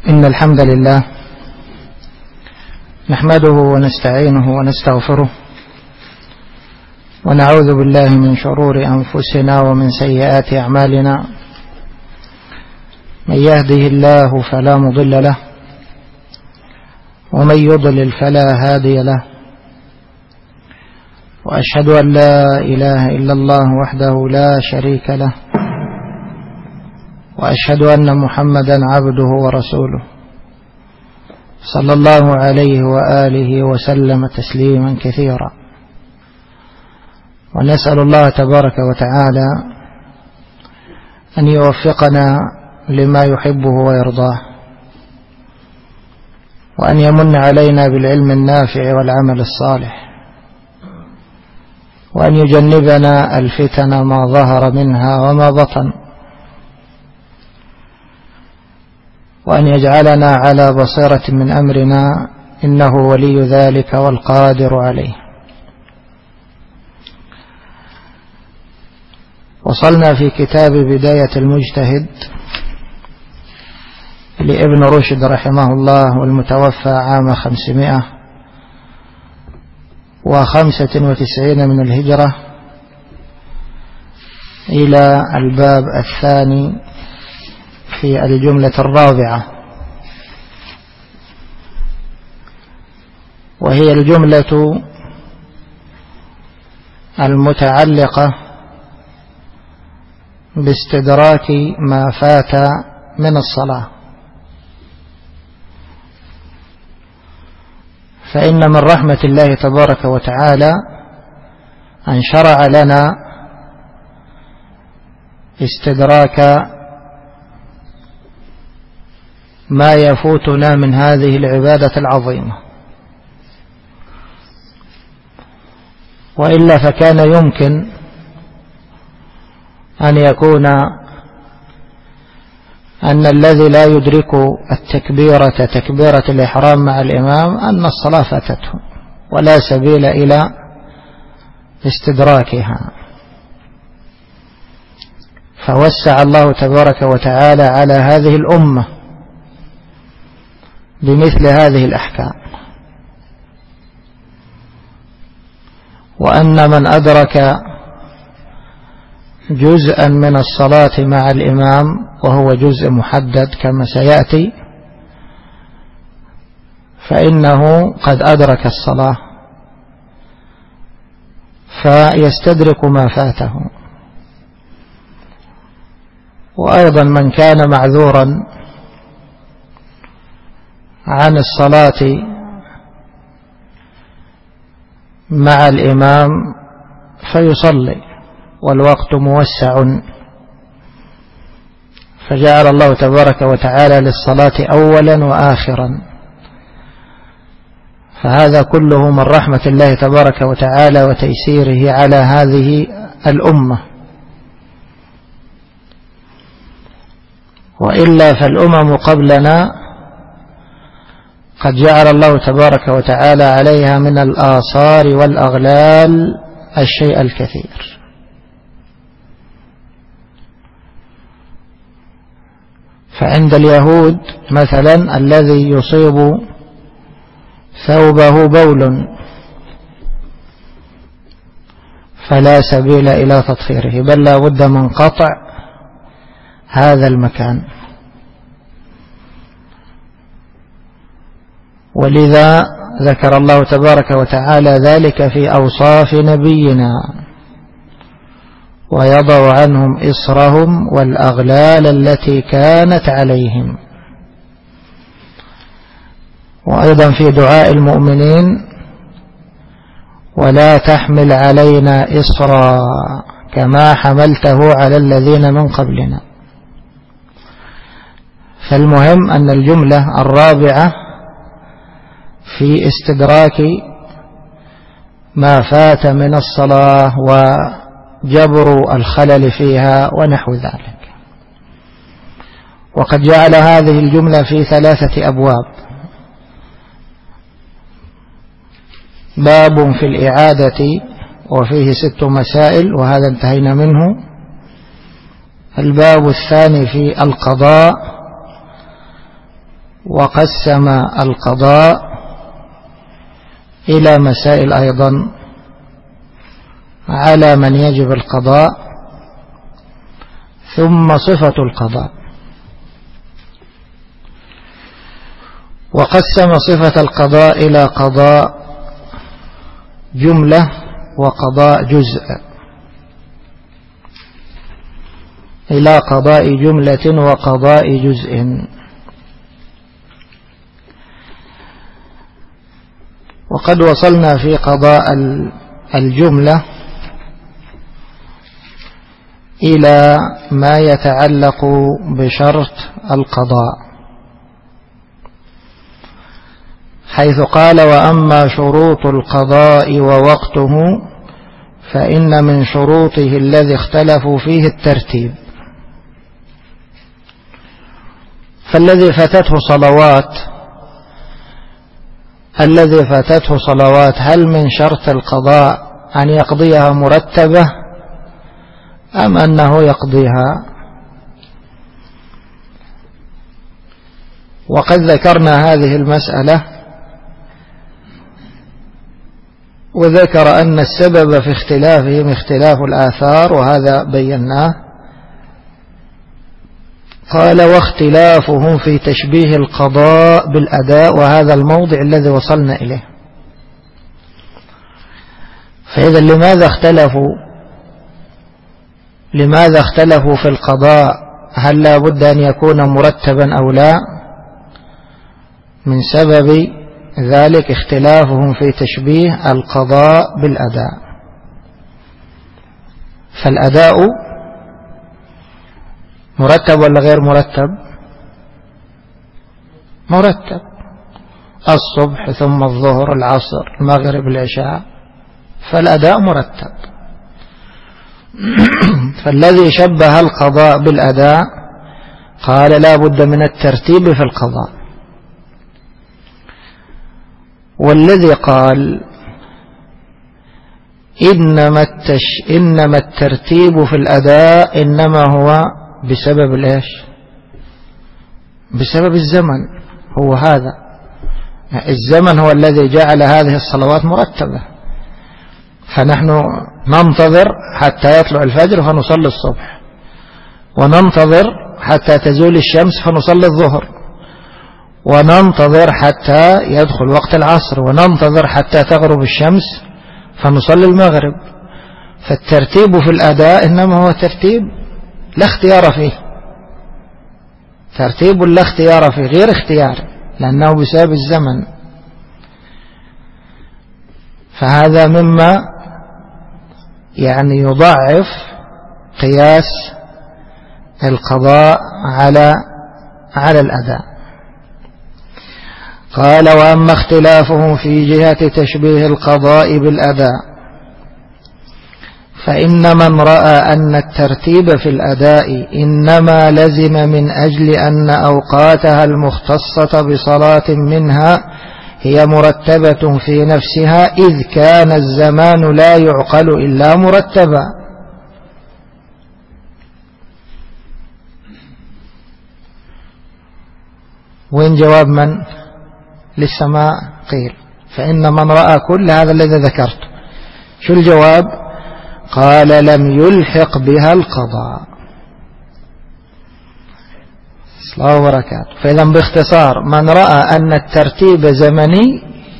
إن الحمد لله نحمده ونستعينه ونستغفره ونعوذ بالله من شرور أنفسنا ومن سيئات أعمالنا. من يهده الله فلا مضل له ومن يضلل فلا هادي له، وأشهد أن لا إله إلا الله وحده لا شريك له، وأشهد أن محمدا عبده ورسوله صلى الله عليه وآله وسلم تسليما كثيرا. ونسأل الله تبارك وتعالى أن يوفقنا لما يحبه ويرضاه، وأن يمن علينا بالعلم النافع والعمل الصالح، وأن يجنبنا الفتن ما ظهر منها وما بطن، وأن يجعلنا على بصيرة من أمرنا، إنه ولي ذلك والقادر عليه. وصلنا في كتاب بداية المجتهد لابن رشد رحمه الله، والمتوفى عام 595 من الهجرة، إلى الباب الثاني في الجملة الرابعة، وهي الجملة المتعلقة باستدراك ما فات من الصلاة. فإن من رحمة الله تبارك وتعالى أن شرع لنا استدراك ما يفوتنا من هذه العبادة العظيمة، وإلا فكان يمكن أن يكون أن الذي لا يدرك التكبيرة تكبيرة الإحرام مع الإمام أن الصلاة فاتته ولا سبيل إلى استدراكها. فوسع الله تبارك وتعالى على هذه الأمة بمثل هذه الأحكام، وأن من أدرك جزءا من الصلاة مع الإمام وهو جزء محدد كما سيأتي، فإنه قد أدرك الصلاة فيستدرك ما فاته. وأيضا من كان معذورا عن الصلاة مع الإمام فيصلي والوقت موسع، فجعل الله تبارك وتعالى للصلاة أولا وآخرا. فهذا كله من رحمة الله تبارك وتعالى وتيسيره على هذه الأمة، وإلا فالأمم قبلنا قد جعل الله تبارك وتعالى عليها من الآثار والأغلال الشيء الكثير. فعند اليهود مثلا الذي يصيب ثوبه بول فلا سبيل إلى تطهيره، بل لا بد من قطع هذا المكان. ولذا ذكر الله تبارك وتعالى ذلك في أوصاف نبينا: ويضع عنهم إصرهم والأغلال التي كانت عليهم. وأيضا في دعاء المؤمنين: ولا تحمل علينا إصرا كما حملته على الذين من قبلنا. فالمهم أن الجملة الرابعة في استدراك ما فات من الصلاة وجبر الخلل فيها ونحو ذلك. وقد جعل هذه الجملة في 3 أبواب: باب في الإعادة وفيه 6 مسائل وهذا انتهينا منه. الباب الثاني في القضاء وقسم القضاء إلى مسائل أيضا على من يجب القضاء، ثم صفة القضاء. وقسم صفة القضاء إلى قضاء جملة وقضاء جزء، إلى قضاء جملة وقضاء جزء. وقد وصلنا في قضاء الجملة إلى ما يتعلق بشرط القضاء، حيث قال: وأما شروط القضاء ووقته فإن من شروطه الذي اختلفوا فيه الترتيب. فالذي فاتته صلوات هل من شرط القضاء أن يقضيها مرتبة أم أنه يقضيها؟ وقد ذكرنا هذه المسألة، وذكر أن السبب في اختلافهم اختلاف الآثار، وهذا بيناه. قال: واختلافهم في تشبيه القضاء بالأداء، وهذا الموضع الذي وصلنا إليه. فإذا لماذا اختلفوا في القضاء؟ هل لا بد أن يكون مرتبا أو لا؟ من سبب ذلك اختلافهم في تشبيه القضاء بالأداء. فالأداء مرتب ولا غير مرتب؟ مرتب، الصبح ثم الظهر العصر المغرب العشاء، فالأداء مرتب. فالذي شبه القضاء بالأداء قال: لا بد من الترتيب في القضاء. والذي قال إنما الترتيب في الأداء إنما هو بسبب الإيش؟ بسبب الزمن. هو هذا الزمن هو الذي جعل هذه الصلوات مرتبة. فنحن ننتظر حتى يطلع الفجر فنصلي الصبح، وننتظر حتى تزول الشمس فنصلي الظهر، وننتظر حتى يدخل وقت العصر، وننتظر حتى تغرب الشمس فنصلي المغرب. فالترتيب في الأداء إنما هو ترتيب لا اختيار فيه، ترتيب لا اختيار فيه، غير اختيار، لأنه بسبب الزمن. فهذا مما يعني يضعف قياس القضاء على الأداء. قال: وأما اختلافهم في جهة تشبيه القضاء بالأداء فإن من رأى أن الترتيب في الأداء إنما لزم من أجل أن أوقاتها المختصة بصلاة منها هي مرتبة في نفسها، إذ كان الزمان لا يعقل إلا مرتبا. وين جواب من؟ لسه ما قيل. فإن من رأى كل هذا الذي ذكرته، شو الجواب؟ قال: لم يلحق بها القضاء. الله وبركاته. فإذا باختصار من رأى أن الترتيب زمني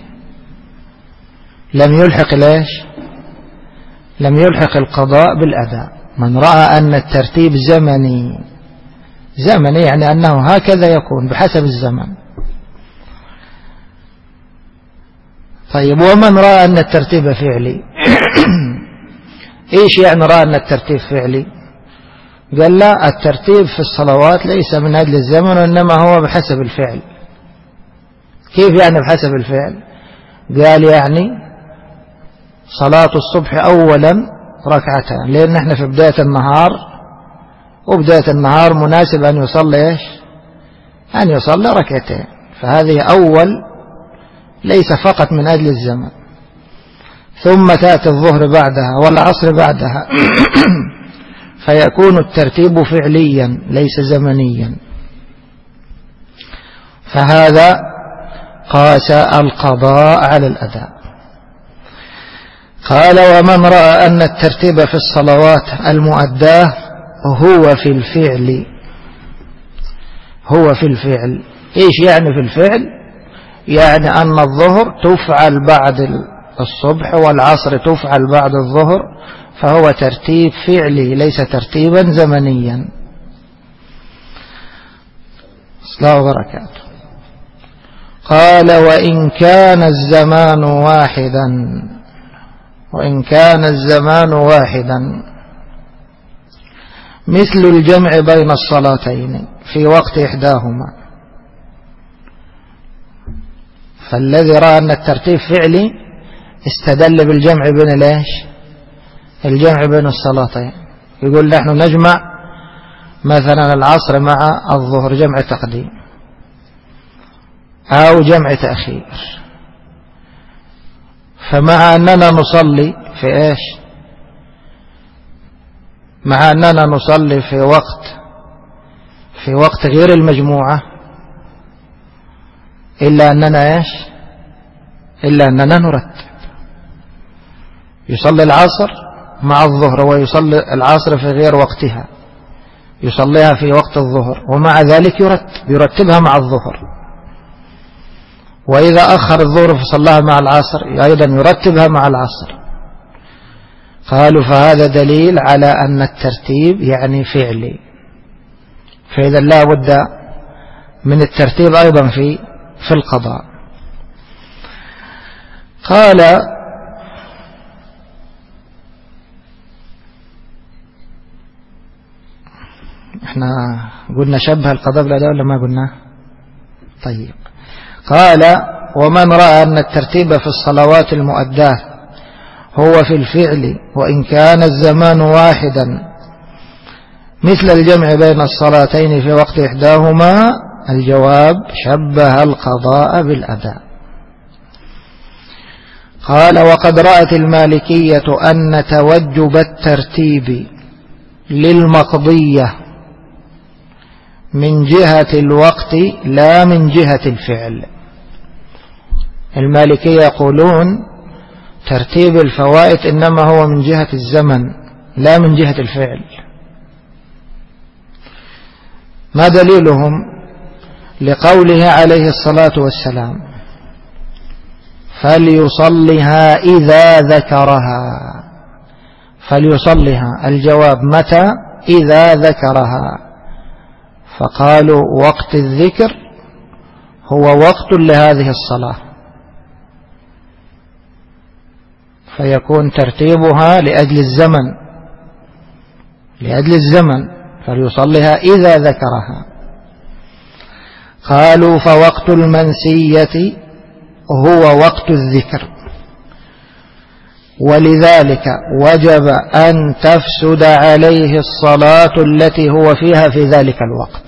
لم يلحق ليش؟ لم يلحق القضاء بالأداء. من رأى أن الترتيب زمني يعني أنه هكذا يكون بحسب الزمن. طيب، ومن رأى أن الترتيب فعلي إيش يعني رأى أن الترتيب فعلي؟ قال: لا، الترتيب في الصلوات ليس من أجل الزمن وإنما هو بحسب الفعل. كيف يعني بحسب الفعل؟ قال: يعني صلاة الصبح أولا ركعتان، لأن احنا في بداية النهار، وبداية النهار مناسب أن يصلي إيش؟ أن يصلي ركعتين، فهذه أول، ليس فقط من أجل الزمن. ثم تأتي الظهر بعدها والعصر بعدها فيكون الترتيب فعليا ليس زمنيا. فهذا قاس القضاء على الأداء. قال ومن رأى أن الترتيب في الصلوات المؤداة هو في الفعل. إيش يعني في الفعل؟ يعني أن الظهر تفعل بعد الصبح والعصر تفعل بعد الظهر، فهو ترتيب فعلي ليس ترتيبا زمنيا. السلام وبركاته. قال وإن كان الزمان واحدا مثل الجمع بين الصلاتين في وقت إحداهما. فالذي رأى أن الترتيب فعلي استدل بالجمع بين الجمع بين الصلاتين، يقول نحن نجمع مثلا العصر مع الظهر جمع تقديم أو جمع تأخير. فمع أننا نصلي في مع أننا نصلي في وقت غير المجموعة، إلا أننا نرتب. يصلي العصر مع الظهر ويصلي العصر في غير وقتها، يصليها في وقت الظهر ومع ذلك يرتبها مع الظهر، وإذا أخر الظهر فصلاها مع العصر أيضا يرتبها مع العصر. قالوا فهذا دليل على أن الترتيب يعني فعلي، فإذا لا بد من الترتيب أيضا في القضاء. قال احنا قلنا شبه القضاء بالأداء ولا ما قلنا؟ طيب. قال ومن رأى أن الترتيب في الصلوات المؤداة هو في الفعل وإن كان الزمان واحدا مثل الجمع بين الصلاتين في وقت إحداهما، الجواب شبه القضاء بالأداء. قال وقد رأت المالكية أن توجب الترتيب للمقضية من جهة الوقت لا من جهة الفعل. المالكية يقولون ترتيب الفوائد إنما هو من جهة الزمن لا من جهة الفعل. ما دليلهم؟ لقوله عليه الصلاة والسلام فليصلها إذا ذكرها. فليصلها الجواب متى؟ إذا ذكرها. فقالوا وقت الذكر هو وقت لهذه الصلاة، فيكون ترتيبها لأجل الزمن فليصلها إذا ذكرها. قالوا فوقت المنسية هو وقت الذكر، ولذلك وجب أن تفسد عليه الصلاة التي هو فيها في ذلك الوقت.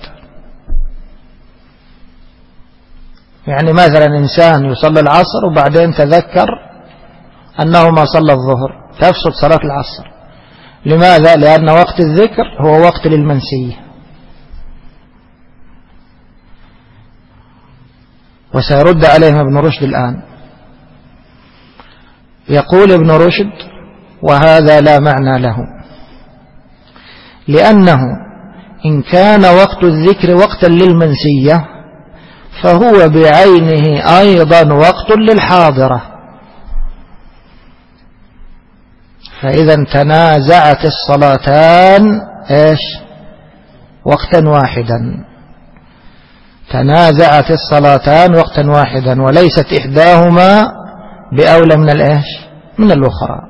يعني مثلا إنسان يصلي العصر وبعدين تذكر أنه ما صلى الظهر، تفسد صلاة العصر. لماذا؟ لأن وقت الذكر هو وقت للمنسية. وسيرد عليهم ابن رشد الآن. يقول ابن رشد وهذا لا معنى له، لأنه إن كان وقت الذكر وقتا للمنسية فهو بعينه أيضا وقت للحاضرة. فإذا تنازعت الصلاتان وقتا واحدا، تنازعت الصلاتان وقتا واحدا، وليست إحداهما بأولى من الأخرى.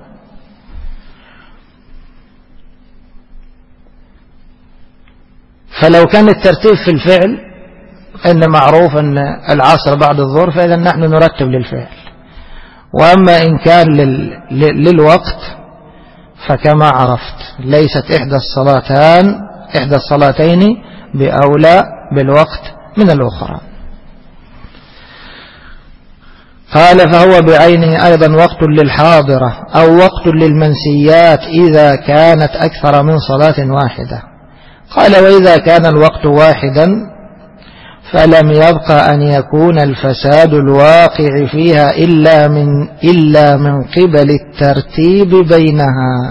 فلو كان الترتيب في الفعل إن معروف أن العصر بعد الظهر فإذا نحن نرتب للفعل، وأما إن كان للوقت فكما عرفت ليست إحدى الصلاتين بأولى بالوقت من الأخرى. قال فهو بعينه أيضا وقت للحاضرة أو وقت للمنسيات إذا كانت أكثر من صلاة واحدة. قال وإذا كان الوقت واحدا فلم يبق أن يكون الفساد الواقع فيها إلا من قبل الترتيب بينها.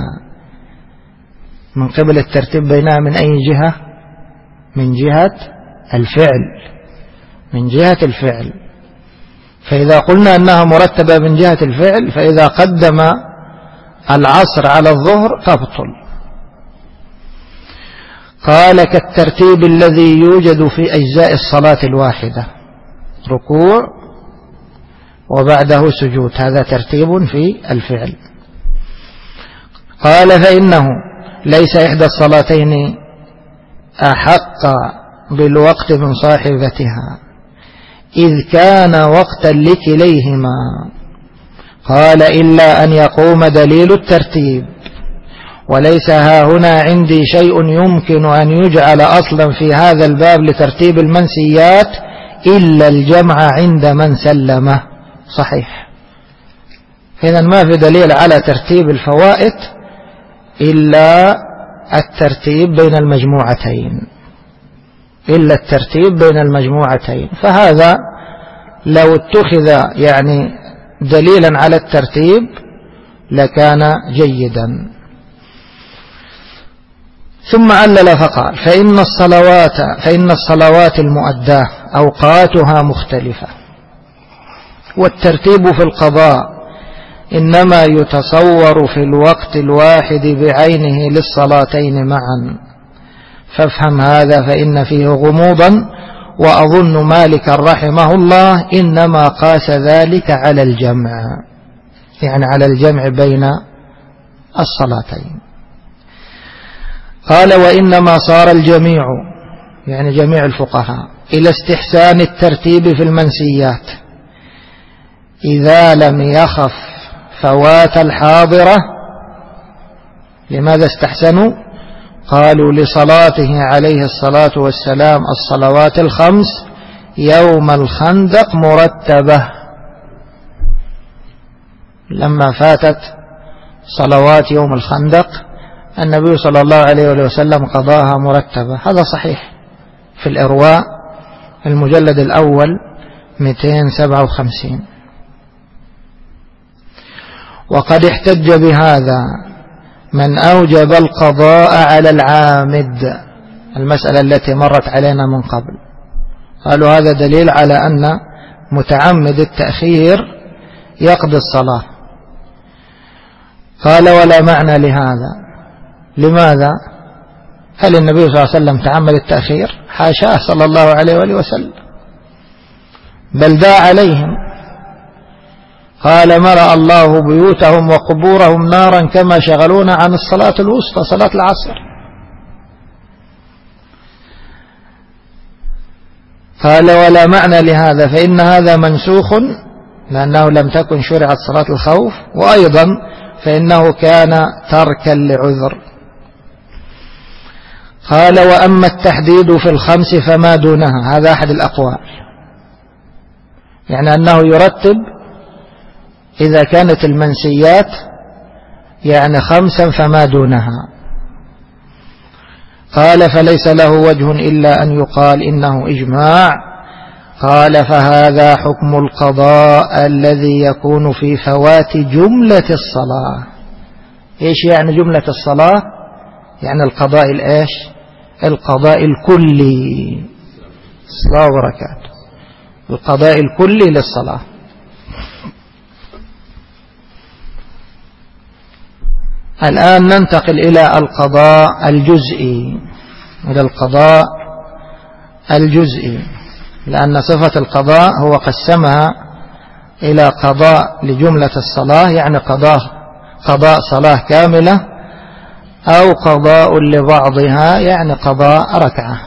من قبل الترتيب بينها من أي جهة؟ من جهة الفعل، من جهة الفعل. فإذا قلنا أنها مرتبة من جهة الفعل، فإذا قدم العصر على الظهر تبطل. قال: كالترتيب الذي يوجد في أجزاء الصلاة الواحدة، ركوع وبعده سجود، هذا ترتيب في الفعل. قال: فإنه ليس إحدى الصلاتين أحق بالوقت من صاحبتها إذ كان وقتا لكليهما. قال: إلا أن يقوم دليل الترتيب، وليس هاهنا عندي شيء يمكن أن يجعل أصلا في هذا الباب لترتيب المنسيات إلا الجمع عند من سلمه. صحيح. إذن ما في دليل على ترتيب الفوائد إلا الترتيب بين المجموعتين، إلا الترتيب بين المجموعتين. فهذا لو اتخذ يعني دليلا على الترتيب لكان جيدا. ثم علل فقال: فإن الصلوات المؤداة أوقاتها مختلفة، والترتيب في القضاء إنما يتصور في الوقت الواحد بعينه للصلاتين معا. فافهم هذا فإن فيه غموضا، وأظن مالك رحمه الله إنما قاس ذلك على الجمع، يعني على الجمع بين الصلاتين. قال: وإنما صار الجميع، يعني جميع الفقهاء، إلى استحسان الترتيب في المنسيات إذا لم يخف فوات الحاضرة. لماذا استحسنوا؟ قالوا: لصلاته عليه الصلاة والسلام الصلوات الخمس يوم الخندق مرتبة. لما فاتت صلوات يوم الخندق النبي صلى الله عليه وسلم قضاها مرتبة. هذا صحيح في الإرواء المجلد الأول 257. وقد احتج بهذا من أوجب القضاء على العامد، المسألة التي مرت علينا من قبل. قالوا هذا دليل على أن متعمد التأخير يقضي الصلاة. قال: ولا معنى لهذا. لماذا؟ هل النبي صلى الله عليه وسلم تعمد التأخير؟ حاشاه صلى الله عليه وسلم، بل دعا عليهم. قال: مرأ الله بيوتهم وقبورهم نارا كما شغلونا عن الصلاة الوسطى، صلاة العصر. قال: ولا معنى لهذا، فإن هذا منسوخ لأنه لم تكن شرعت صلاة الخوف، وأيضا فإنه كان تركا لعذر. قال: وأما التحديد في الخمس فما دونها، هذا أحد الأقوال، يعني أنه يرتب إذا كانت المنسيات يعني خمسا فما دونها. قال: فليس له وجه إلا أن يقال إنه إجماع. قال: فهذا حكم القضاء الذي يكون في فوات جملة الصلاة. إيش يعني جملة الصلاة؟ يعني القضاء الإيش؟ القضاء الكلي. الصلاة وبركاته، القضاء الكلي للصلاة. الآن ننتقل إلى القضاء الجزئي، إلى القضاء الجزئي، لأن صفة القضاء هو قسمها إلى قضاء لجملة الصلاة، يعني قضاء صلاة كاملة، أو قضاء لبعضها، يعني قضاء ركعة.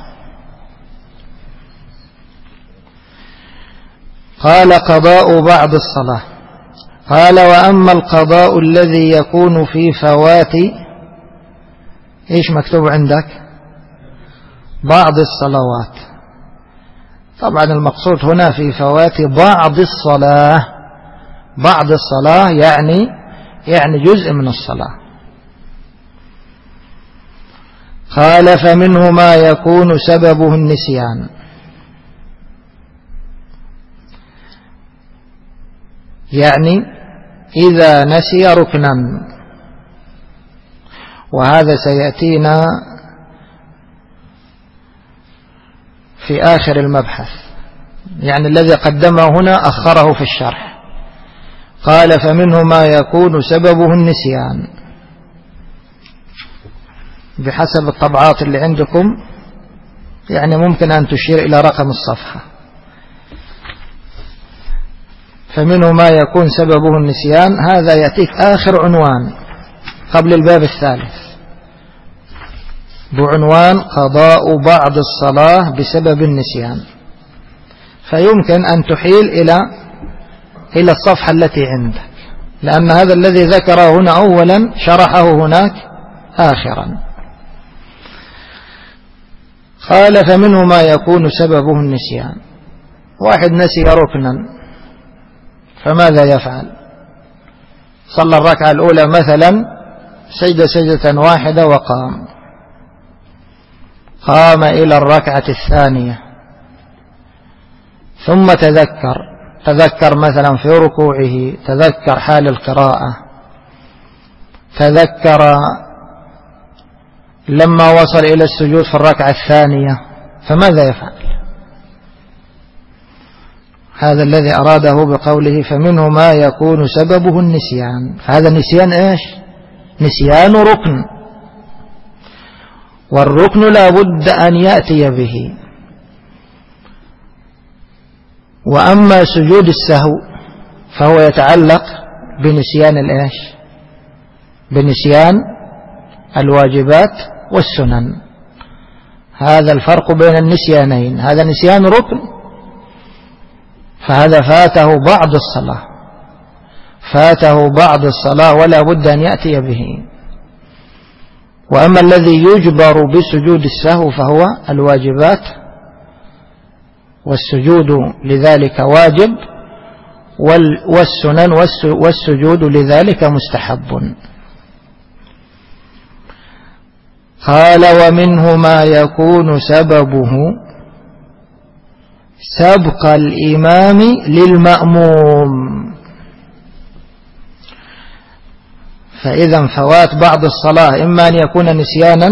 قال: قضاء بعض الصلاة. قال: وأما القضاء الذي يكون في فوات، إيش مكتوب عندك؟ بعض الصلوات. طبعا المقصود هنا في فوات بعض الصلاة. بعض الصلاة يعني جزء من الصلاة. قال: فمنه ما يكون سببه النسيان، يعني إذا نسي ركنا، وهذا سيأتينا في آخر المبحث، يعني الذي قدمه هنا أخره في الشرح. قال فمنه ما يكون سببه النسيان، بحسب الطبعات اللي عندكم يعني ممكن أن تشير إلى رقم الصفحة. فمنه ما يكون سببه النسيان، هذا يأتيك آخر عنوان قبل الباب الثالث، بعنوان قضاء بعض الصلاة بسبب النسيان. فيمكن أن تحيل إلى الصفحة التي عندك، لأن هذا الذي ذكره هنا أولا شرحه هناك آخرا. قال فمنه ما يكون سببه النسيان. واحد نسي ركنا، فماذا يفعل؟ صلى الركعة الأولى مثلا، سجد سجدة واحدة قام إلى الركعة الثانية، ثم تذكر مثلا في ركوعه، تذكر حال القراءة، تذكر لما وصل إلى السجود في الركعة الثانية، فماذا يفعل؟ هذا الذي أراده بقوله فمنه ما يكون سببه النسيان. فهذا نسيان إيش؟ نسيان ركن، والركن لا بد أن يأتي به. وأما سجود السهو فهو يتعلق بنسيان الإيش؟ بنسيان الواجبات والسنن. هذا الفرق بين النسيانين، هذا نسيان ركن، فهذا فاته بعض الصلاة ولا بد أن يأتي به. وأما الذي يجبر بسجود السهو فهو الواجبات، والسجود لذلك واجب، والسنن والسجود لذلك مستحب. قال ومنه ما يكون سببه سبق الإمام للمأموم. فإذا فوات بعض الصلاة إما أن يكون نسيانا،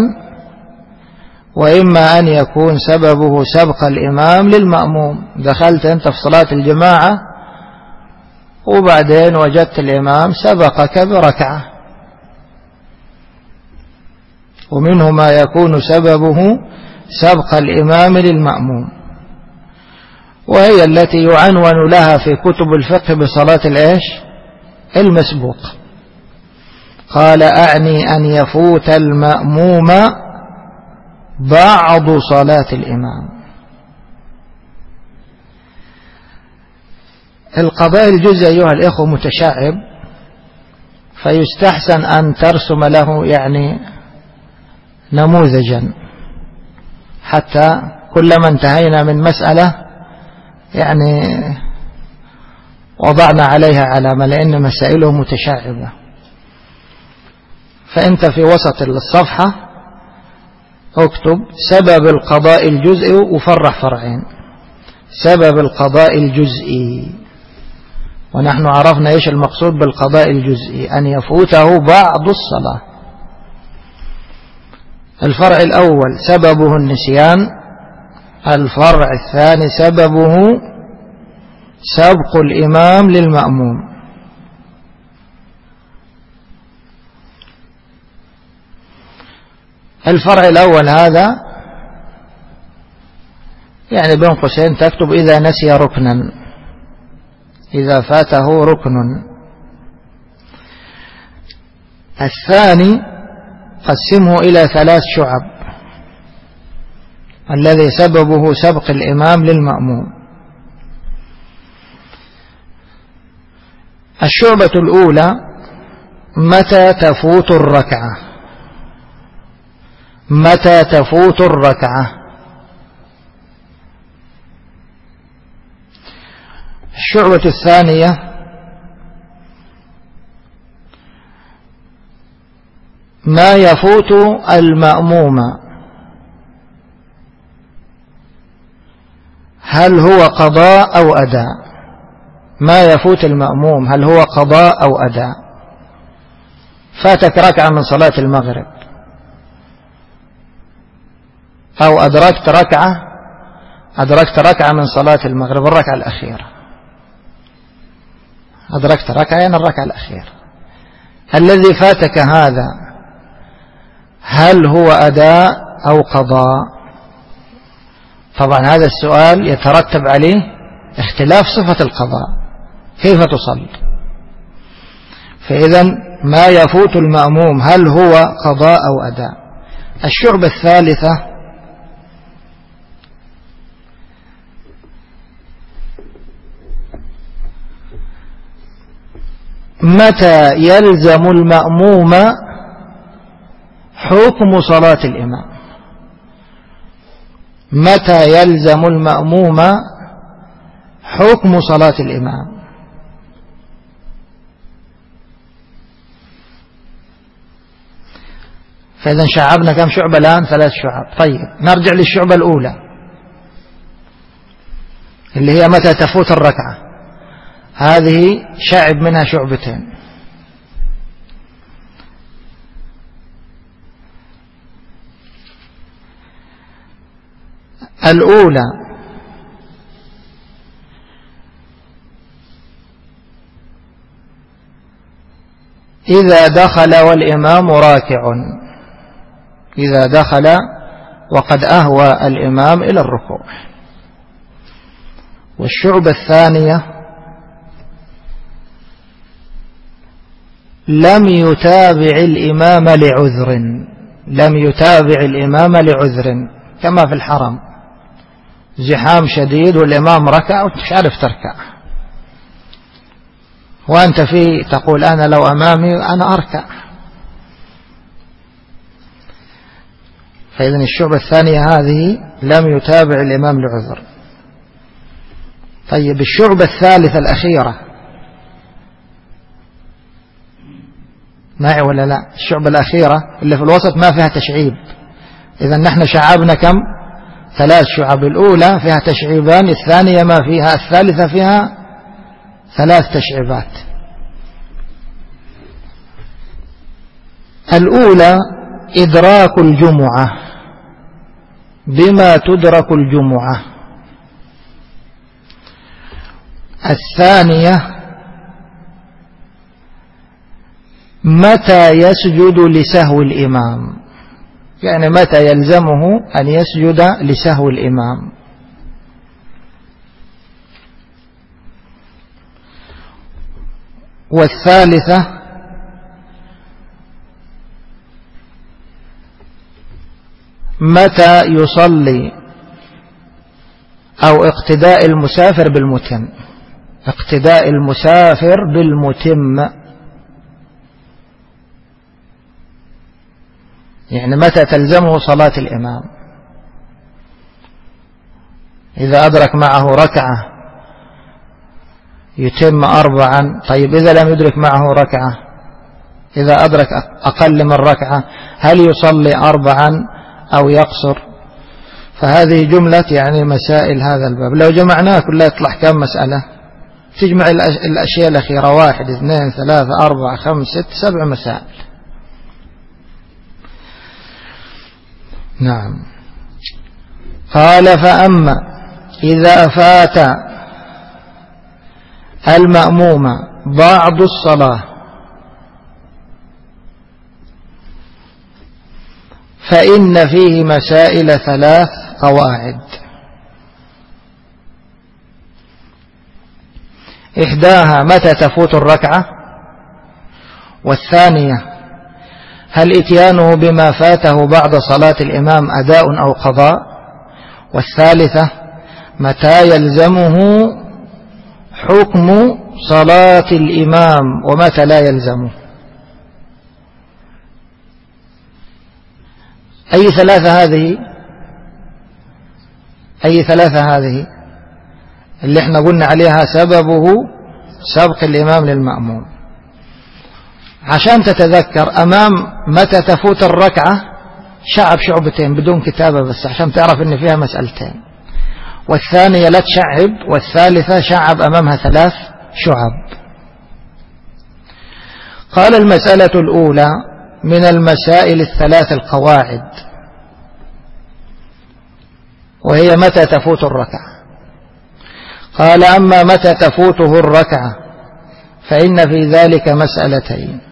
وإما أن يكون سببه سبق الإمام للمأموم. دخلت أنت في صلاة الجماعة وبعدين وجدت الإمام سبقك بركعة. ومنه ما يكون سببه سبق الإمام للمأموم، وهي التي يعنون لها في كتب الفقه بصلاة الإيش؟ المسبوق. قال أعني أن يفوت المأموم بعض صلاة الإمام. القضاء الجزء أيها الإخوة متشعب، فيستحسن أن ترسم له يعني نموذجا، حتى كلما انتهينا من مسألة يعني وضعنا عليها علامة، لأن مسائله متشعبة. فأنت في وسط الصفحة اكتب سبب القضاء الجزئي وفرح فرعين. سبب القضاء الجزئي، ونحن عرفنا إيش المقصود بالقضاء الجزئي، أن يفوته بعض الصلاة. الفرع الأول سببه النسيان، الفرع الثاني سببه سبق الإمام للمأموم. الفرع الأول هذا يعني بين قوسين تكتب إذا نسي ركنا، إذا فاته ركن. الثاني قسمه إلى 3 شعب، الذي سببه سبق الإمام للمأموم. الشعبة الأولى متى تفوت الركعة، متى تفوت الركعة. الشعبة الثانية ما يفوت المأموم، هل هو قضاء أو أداء. ما يفوت المأموم هل هو قضاء أو أداء؟ فاتك ركعة من صلاة المغرب أو أدركت ركعة من صلاة المغرب، الركعة الأخيرة، أدركت ركعة يعني الركعة الأخيرة، الذي فاتك هذا هل هو أداء أو قضاء؟ طبعا هذا السؤال يترتب عليه اختلاف صفة القضاء، كيف تصلي؟ فإذا ما يفوت المأموم هل هو قضاء أو أداء؟ الشعبة الثالثة متى يلزم المأموم حكم صلاة الإمام؟ متى يلزم المأموم حكم صلاة الإمام؟ فإذا شعبنا كم شعبة الآن؟ 3 شعب. طيب نرجع للشعبة الأولى اللي هي متى تفوت الركعة، هذه شعب منها شعبتين. الأولى إذا دخل والإمام راكع، إذا دخل وقد أهوى الإمام إلى الركوع. والشعبة الثانية لم يتابع الإمام لعذر، لم يتابع الإمام لعذر، كما في الحرم زحام شديد والإمام ركع ومش عارف تركع، وأنت في تقول أنا لو أمامي أنا أركع. فإذن الشعبة الثانية هذه لم يتابع الإمام لعذر. طيب الشعبة الثالثة الأخيرة معي ولا لا؟ الشعبة الأخيرة اللي في الوسط ما فيها تشعيب. إذا نحن شعبنا كم؟ 3 شعب. الأولى فيها تشعيبان، الثانية ما فيها، الثالثة فيها 3 تشعيبات. الأولى إدراك الجمعة بما تدرك الجمعة. الثانية متى يسجد لسهو الإمام، يعني متى يلزمه أن يسجد لسهو الإمام. والثالثة متى يصلي أو اقتداء المسافر بالمتم، اقتداء المسافر بالمتم، يعني متى تلزمه صلاة الإمام. إذا أدرك معه ركعة يتم 4. طيب إذا لم يدرك معه ركعة، إذا أدرك أقل من ركعة هل يصلي 4 أو يقصر؟ فهذه جملة يعني مسائل هذا الباب، لو جمعناه كلها يطلع كم مسألة؟ تجمع الأشياء الأخيرة 1 2 3 4 5 6 7 مسائل. نعم. قال فأما إذا فات المأموم بعض الصلاة فإن فيه مسائل 3 قواعد. إحداها متى تفوت الركعة، والثانية هل إتيانه بما فاته بعد صلاة الإمام أداء أو قضاء، والثالثة متى يلزمه حكم صلاة الإمام ومتى لا يلزمه. أي 3 هذه؟ أي 3 هذه اللي احنا قلنا عليها سببه سبق الإمام للمأموم. عشان تتذكر أمام متى تفوت الركعة شعب شعبتين بدون كتابة، بس عشان تعرف ان فيها مسألتين. والثانية لا تشعب، والثالثة شعب أمامها 3 شعب. قال المسألة الأولى من المسائل الثلاث القواعد، وهي متى تفوت الركعة. قال أما متى تفوته الركعة فإن في ذلك مسألتين،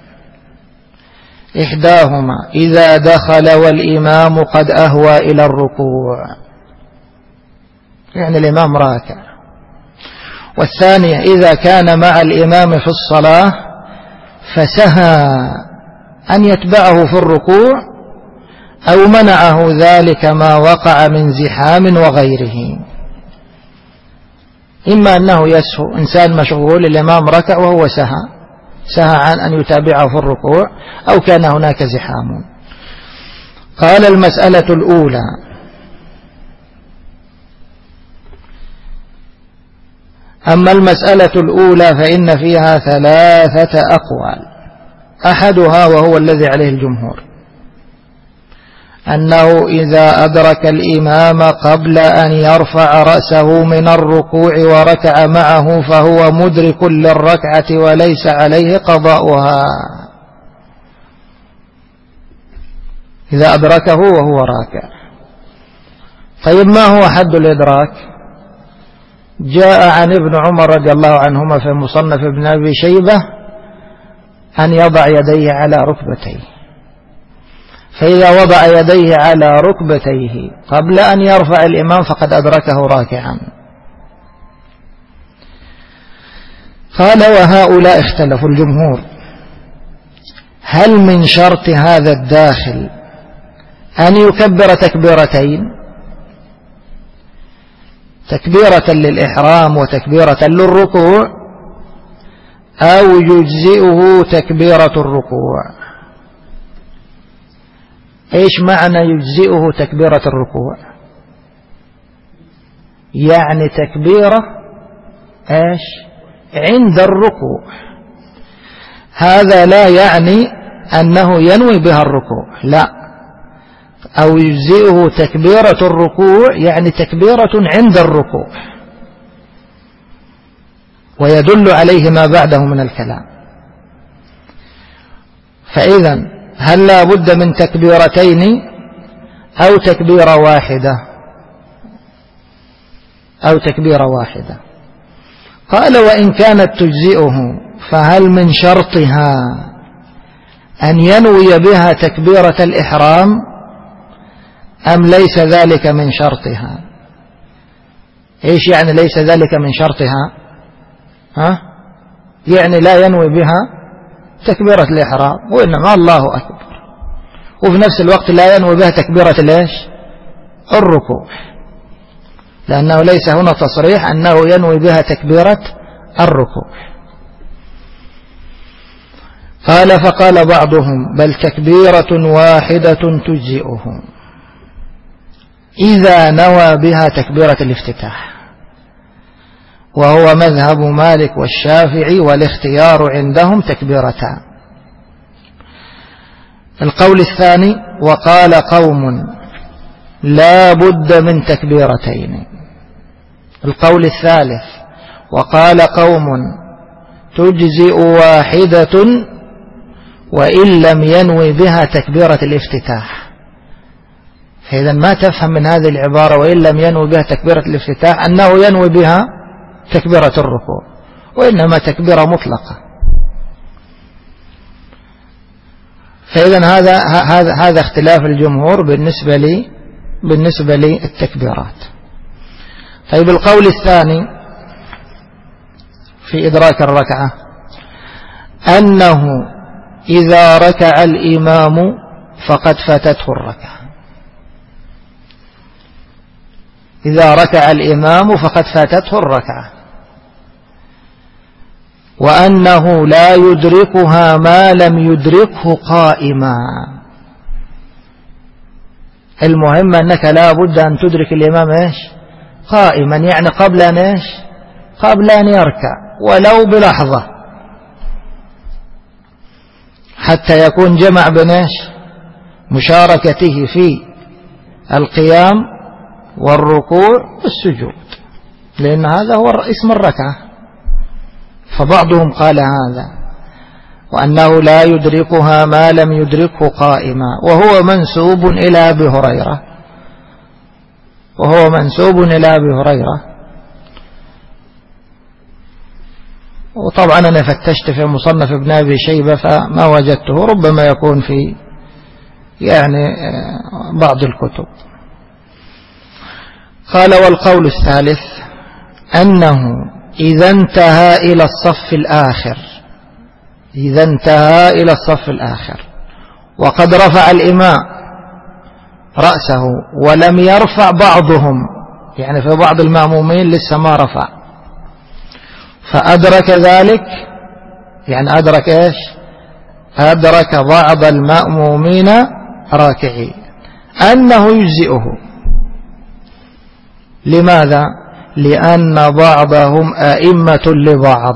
إحداهما إذا دخل والإمام قد أهوى إلى الركوع، يعني الإمام راكع، والثانية إذا كان مع الإمام في الصلاة فسهى أن يتبعه في الركوع أو منعه ذلك ما وقع من زحام وغيره، إما أنه يسهو، إنسان مشغول الإمام ركع وهو سهى عن أن يتابعه في الركوع، أو كان هناك زحام. قال المسألة الأولى أما المسألة الأولى فإن فيها ثلاثة أقوال، أحدها وهو الذي عليه الجمهور أنه إذا أدرك الإمام قبل أن يرفع رأسه من الركوع وركع معه فهو مدرك للركعة وليس عليه قضاؤها، إذا أدركه وهو راكع. طيب ما هو حد الإدراك؟ جاء عن ابن عمر رضي الله عنهما في مصنف ابن أبي شيبة أن يضع يديه على ركبتيه، فإذا وضع يديه على ركبتيه قبل أن يرفع الإمام فقد أدركه راكعا. قال وهؤلاء اختلفوا الجمهور هل من شرط هذا الداخل أن يكبر تكبيرتين، تكبيرة للإحرام وتكبيرة للركوع، أو يجزئه تكبيرة الركوع؟ إيش معنى يجزئه تكبيرة الركوع؟ يعني تكبيرة إيش عند الركوع، هذا لا يعني أنه ينوي بها الركوع، لا، أو يجزئه تكبيرة الركوع يعني تكبيرة عند الركوع، ويدل عليه ما بعده من الكلام. فإذا هل لا بد من تكبيرتين أو تكبيرة واحدة أو تكبيرة واحدة؟ قال وإن كانت تجزئه فهل من شرطها أن ينوي بها تكبيرة الإحرام أم ليس ذلك من شرطها؟ إيش يعني ليس ذلك من شرطها؟ يعني لا ينوي بها تكبيرة الإحرام وإنما الله أكبر، وفي نفس الوقت لا ينوي بها تكبيرة الركوع، لأنه ليس هنا تصريح أنه ينوي بها تكبيرة الركوع. قال فقال بعضهم بل تكبيرة واحدة تجزئه إذا نوى بها تكبيرة الافتتاح، وهو مذهب مالك والشافعي، والاختيار عندهم تكبيرتان. القول الثاني وقال قوم لا بد من تكبيرتين. القول الثالث وقال قوم تجزئ واحدة وإن لم ينوي بها تكبيرة الافتتاح. فإذا ما تفهم من هذه العبارة وإن لم ينوي بها تكبيرة الافتتاح أنه ينوي بها تكبيرة الركوع، وإنما تكبيرة مطلقة. فإذا هذا اختلاف الجمهور بالنسبة للتكبيرات. طيب القول الثاني في إدراك الركعة أنه إذا ركع الإمام فقد فاتته الركعة، إذا ركع الإمام فقد فاتته الركعة، وأنه لا يدركها ما لم يدركه قائما. المهم أنك لا بد أن تدرك الإمام إيش قائما، يعني قبل أن إيش قبل أن يركع ولو بلحظة، حتى يكون جمع بين إيش مشاركته في القيام والركوع والسجود، لأن هذا هو اسم الركعة. فبعضهم قال هذا، وأنه لا يدركها ما لم يدركه قائما، وهو منسوب إلى أبي هريرة، وطبعا أنا فتشت في مصنف ابن أبي شيبة فما وجدته، ربما يكون في بعض الكتب. قال: والقول الثالث أنه إذا انتهى إلى الصف الآخر وقد رفع الإمام رأسه ولم يرفع بعضهم، يعني في بعض المأمومين لسه ما رفع، فأدرك ذلك، يعني أدرك إيش؟ أدرك بعض المأمومين راكعين، أنه يجزئه. لماذا؟ لأن بعضهم أئمة لبعض.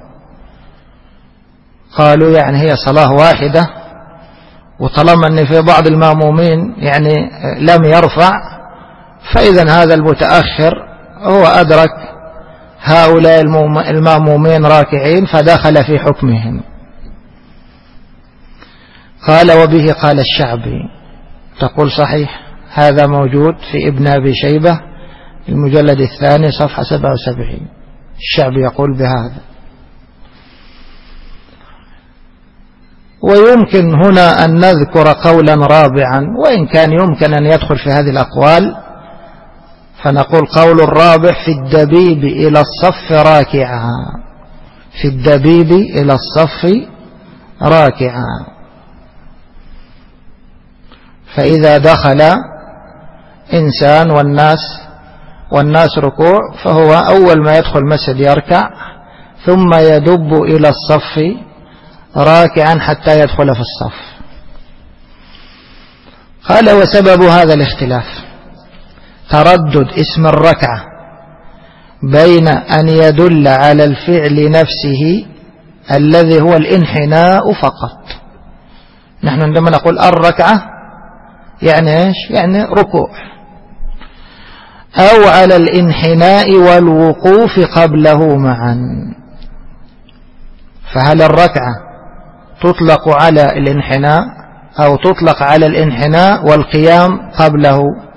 قالوا يعني هي صلاة واحدة، وطالما أن في بعض المأمومين يعني لم يرفع، فإذا هذا المتأخر هو أدرك هؤلاء المأمومين راكعين فدخل في حكمهم. قال: وبه قال الشعبي. تقول صحيح، هذا موجود في ابن أبي شيبة المجلد الثاني صفحة 77. الشعبي يقول بهذا. ويمكن هنا أن نذكر قولا رابعا، وإن كان يمكن أن يدخل في هذه الأقوال، فنقول قول الرابع: في الدبيب إلى الصف راكعا، في الدبيب إلى الصف راكعا. فإذا دخل إنسان والناس ركوع، فهو أول ما يدخل المسجد يركع، ثم يدب إلى الصف راكعا حتى يدخل في الصف. قال: وسبب هذا الاختلاف تردد اسم الركعة بين أن يدل على الفعل نفسه الذي هو الانحناء فقط. نحن عندما نقول الركعة يعني إيش؟ يعني ركوع، أو على الانحناء والوقوف قبله معا. فهل الركعة تطلق على الانحناء أو تطلق على الانحناء والقيام قبله؟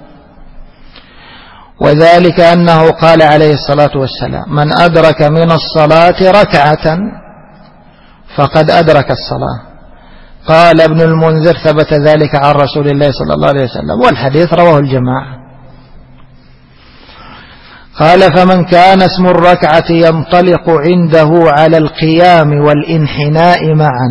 وذلك أنه قال عليه الصلاة والسلام: من أدرك من الصلاة ركعة فقد أدرك الصلاة. قال ابن المنذر: ثبت ذلك عن رسول الله صلى الله عليه وسلم، والحديث رواه الجماعة. قال: فمن كان اسم الركعة ينطلق عنده على القيام والانحناء معا،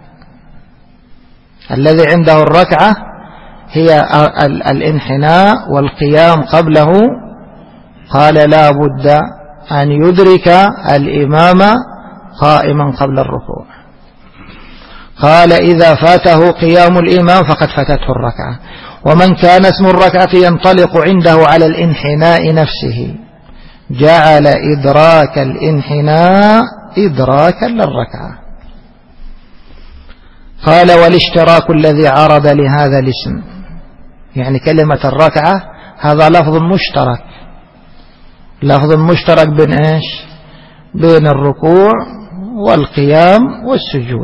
الذي عنده الركعة هي الانحناء والقيام قبله، قال: لا بد أن يدرك الإمام قائما قبل الركوع. قال: إذا فاته قيام الإمام فقد فاتته الركعة. ومن كان اسم الركعة ينطلق عنده على الانحناء نفسه جعل إدراك الانحناء إدراكا للركعة. قال: والاشتراك الذي عرض لهذا الاسم، يعني كلمة الركعة هذا لفظ مشترك بين إيش؟ بين الركوع والقيام والسجود.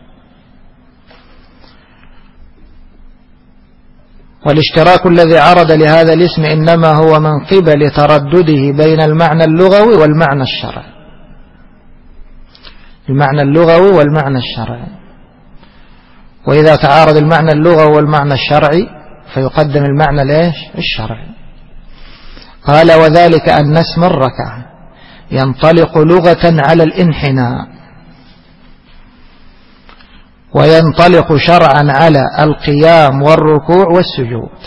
والاشتراك الذي عرض لهذا الاسم إنما هو من قبل تردده بين المعنى اللغوي والمعنى الشرعي. المعنى اللغوي والمعنى الشرعي، وإذا تعارض المعنى اللغوي والمعنى الشرعي فيقدم المعنى الشرعي. قال: وذلك أن اسم الركعة ينطلق لغة على الانحناء، وينطلق شرعا على القيام والركوع والسجود.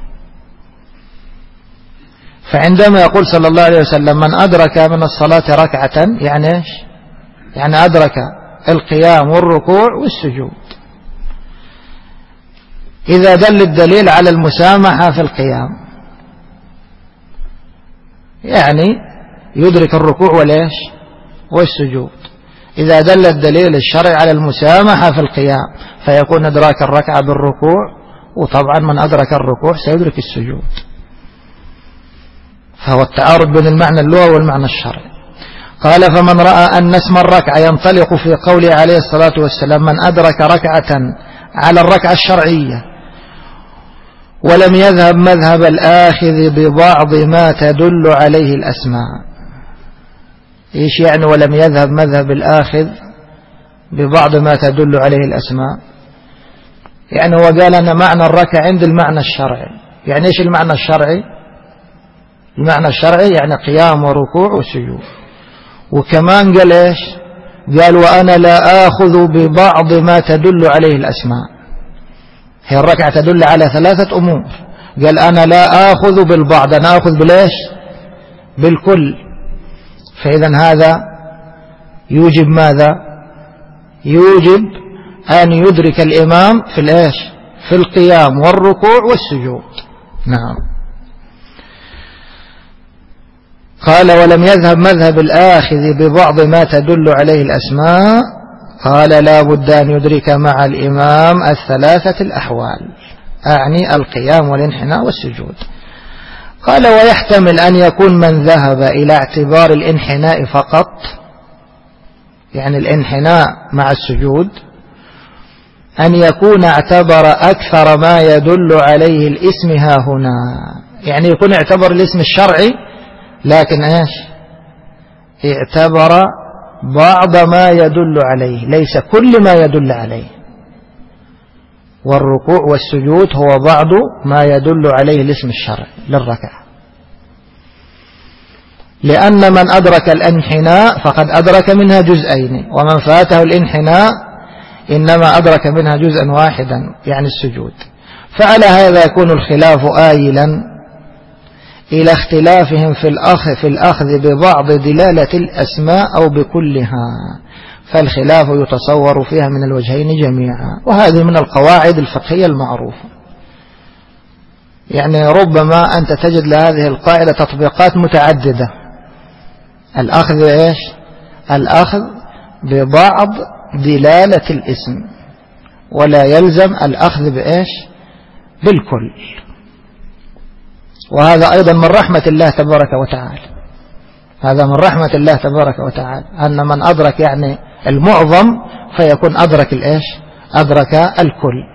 فعندما يقول صلى الله عليه وسلم: من أدرك من الصلاة ركعة، يعني إيش؟ يعني أدرك القيام والركوع والسجود. إذا دل الدليل على المسامحة في القيام، يعني يدرك الركوع والسجود. إذا دل الدليل الشرعي على المسامحة في القيام فيكون إدراك الركعة بالركوع، وطبعا من أدرك الركوع سيدرك السجود. فهو التعارض بين المعنى اللغوي والمعنى الشرعي. قال فمن رأى أن اسم الركعة ينطلق في قوله عليه الصلاة والسلام من أدرك ركعة على الركعة الشرعية ولم يذهب مذهب الآخذ ببعض ما تدل عليه الأسماء. إيش يعني ولم يذهب مذهب الآخذ ببعض ما تدل عليه الأسماء؟ يعني هو قال أن معنى الركعة عند المعنى الشرعي. يعني إيش المعنى الشرعي؟ المعنى الشرعي يعني قيام وركوع وسجود. وكمان قال إيش؟ قال وأنا لا آخذ ببعض ما تدل عليه الأسماء. هي الركعة تدل على 3 أمور، قال أنا لا آخذ بالبعض، أنا آخذ بالإيش؟ بالكل. فإذا هذا يوجب ماذا؟ يوجب أن يدرك الإمام في الإيش؟ في القيام والركوع والسجود. نعم. قال ولم يذهب مذهب الآخذ ببعض ما تدل عليه الأسماء. قال لا بد أن يدرك مع الإمام 3 الأحوال، أعني القيام والانحناء والسجود. قال ويحتمل أن يكون من ذهب إلى اعتبار الانحناء فقط، يعني الانحناء مع السجود، أن يكون اعتبر أكثر ما يدل عليه الاسم ها هنا، يعني يكون اعتبر الاسم الشرعي لكن إيش؟ اعتبر بعض ما يدل عليه ليس كل ما يدل عليه. والركوع والسجود هو بعض ما يدل عليه الاسم الشرعي للركعة، لأن من أدرك الانحناء فقد أدرك منها جزئين، ومن فاته الانحناء إنما أدرك منها جزءا واحدا يعني السجود. فعلى هذا يكون الخلاف آيلا إلى اختلافهم في الأخذ ببعض دلالة الأسماء أو بكلها، فالخلاف يتصور فيها من الوجهين جميعا. وهذه من القواعد الفقهية المعروفة، يعني ربما أنت تجد لهذه القاعدة تطبيقات متعددة. الأخذ إيش؟ الأخذ ببعض دلالة الاسم، ولا يلزم الأخذ بإيش؟ بالكل. وهذا أيضا من رحمة الله تبارك وتعالى، هذا من رحمة الله تبارك وتعالى أن من أدرك يعني المعظم فيكون أدرك الإيش؟ أدرك الكل.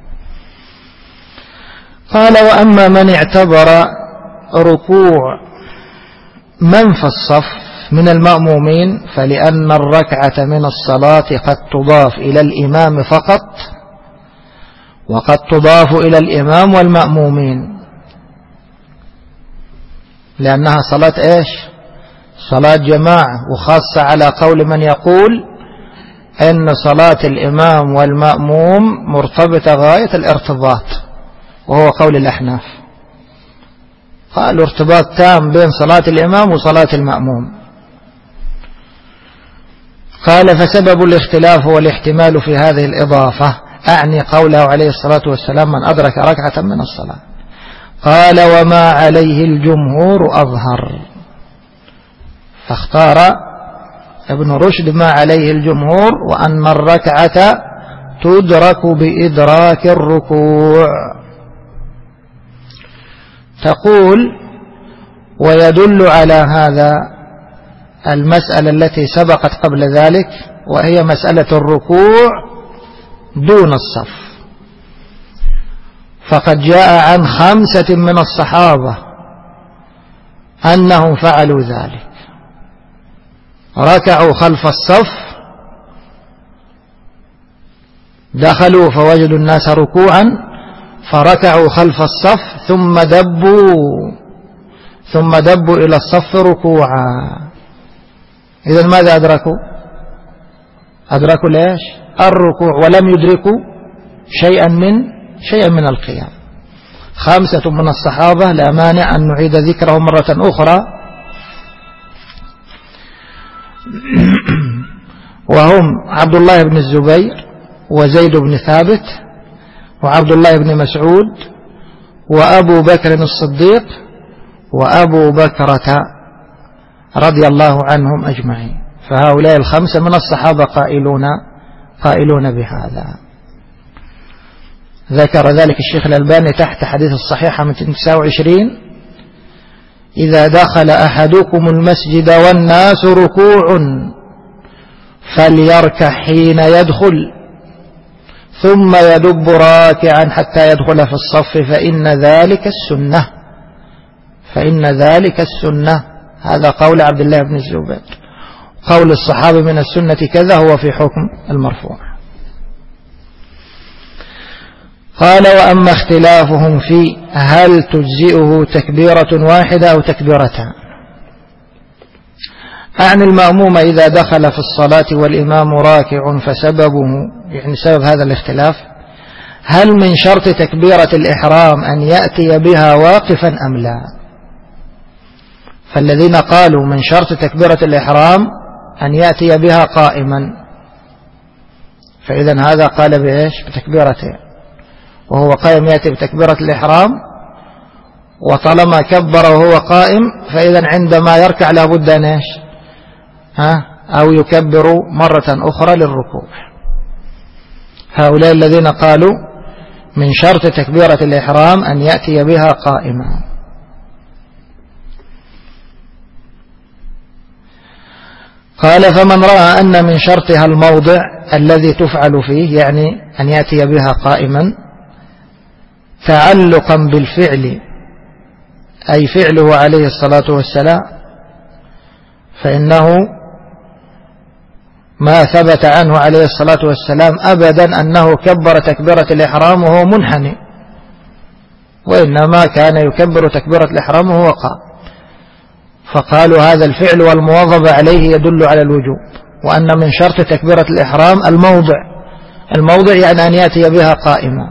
قال وأما من اعتبر ركوع من في الصف من المأمومين فلأن الركعة من الصلاة قد تضاف إلى الإمام فقط، وقد تضاف إلى الإمام والمأمومين، لأنها صلاة إيش؟ صلاة جماعة، وخاصة على قول من يقول أن صلاة الإمام والمأموم مرتبطة غاية الارتباط، وهو قول الأحناف، قالوا ارتباط تام بين صلاة الإمام وصلاة المأموم. قال فسبب الاختلاف والاحتمال في هذه الإضافة، أعني قوله عليه الصلاة والسلام من أدرك ركعة من الصلاة. قال وما عليه الجمهور أظهر، فاختار ابن رشد ما عليه الجمهور، وأن الركعة تدرك بإدراك الركوع. تقول ويدل على هذا المسألة التي سبقت قبل ذلك، وهي مسألة الركوع دون الصف، فقد جاء عن 5 من الصحابة أنهم فعلوا ذلك، ركعوا خلف الصف، دخلوا فوجدوا الناس ركوعا فركعوا خلف الصف ثم دبوا إلى الصف ركوعا. إذن ماذا أدركوا؟ أدركوا ليش؟ الركوع، ولم يدركوا شيئا من القيام. 5 من الصحابة لا مانع أن نعيد ذكرهم مرة أخرى، وهم عبد الله بن الزبير وزيد بن ثابت وعبد الله بن مسعود وأبو بكر الصديق وأبو بكرة رضي الله عنهم أجمعين. فهؤلاء 5 من الصحابة قائلون بهذا. ذكر ذلك الشيخ الألباني تحت حديث الصحيحة 229، إذا دخل أحدكم المسجد والناس ركوع فليركع حين يدخل ثم يدب راكعا حتى يدخل في الصف فإن ذلك السنة. هذا قول عبد الله بن الزبير. قول الصحابة من السنة كذا هو في حكم المرفوع. قال وأما اختلافهم في هل تجزئه تكبيرة واحدة أو تكبيرتان. عن المأموم إذا دخل في الصلاة والإمام راكع فسببه، يعني سبب هذا الاختلاف، هل من شرط تكبيرة الإحرام أن يأتي بها واقفا أم لا؟ فالذين قالوا من شرط تكبيرة الإحرام أن يأتي بها قائما، فإذا هذا قال بإيش؟ بتكبيرته، وهو قائم يأتي بتكبيرة الإحرام، وطالما كبر وهو قائم فإذا عندما يركع لابد أن إيش؟ أو يكبر مرة أخرى للركوع. هؤلاء الذين قالوا من شرط تكبيرة الإحرام أن يأتي بها قائما. قال فمن رأى أن من شرطها الموضع الذي تفعل فيه، يعني أن يأتي بها قائما تعلقا بالفعل، أي فعله عليه الصلاة والسلام، فإنه ما ثبت عنه عليه الصلاة والسلام أبدا أنه كبر تكبيرة الإحرام وهو منحني، وإنما كان يكبر تكبيرة الإحرام وهو قائم. فقالوا هذا الفعل والمواظبة عليه يدل على الوجوب، وأن من شرط تكبيرة الإحرام الموضع يعني أن يأتي بها قائما.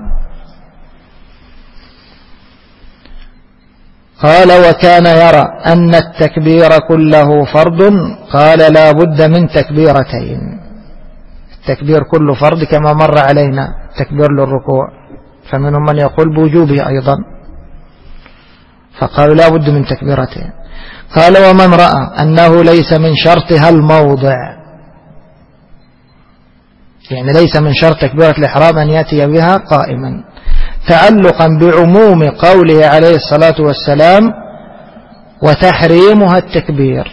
قال وكان يرى أن التكبير كله فرض، قال لا بد من تكبيرتين. التكبير كله فرض كما مر علينا تكبير للركوع، فمنهم من يقول بوجوبه أيضا، فقالوا لا بد من تكبيرتين. قال ومن رأى أنه ليس من شرطها الموضع، يعني ليس من شرط تكبيرة الإحرام أن يأتي بها قائما، تعلقا بعموم قوله عليه الصلاة والسلام وتحريمها التكبير.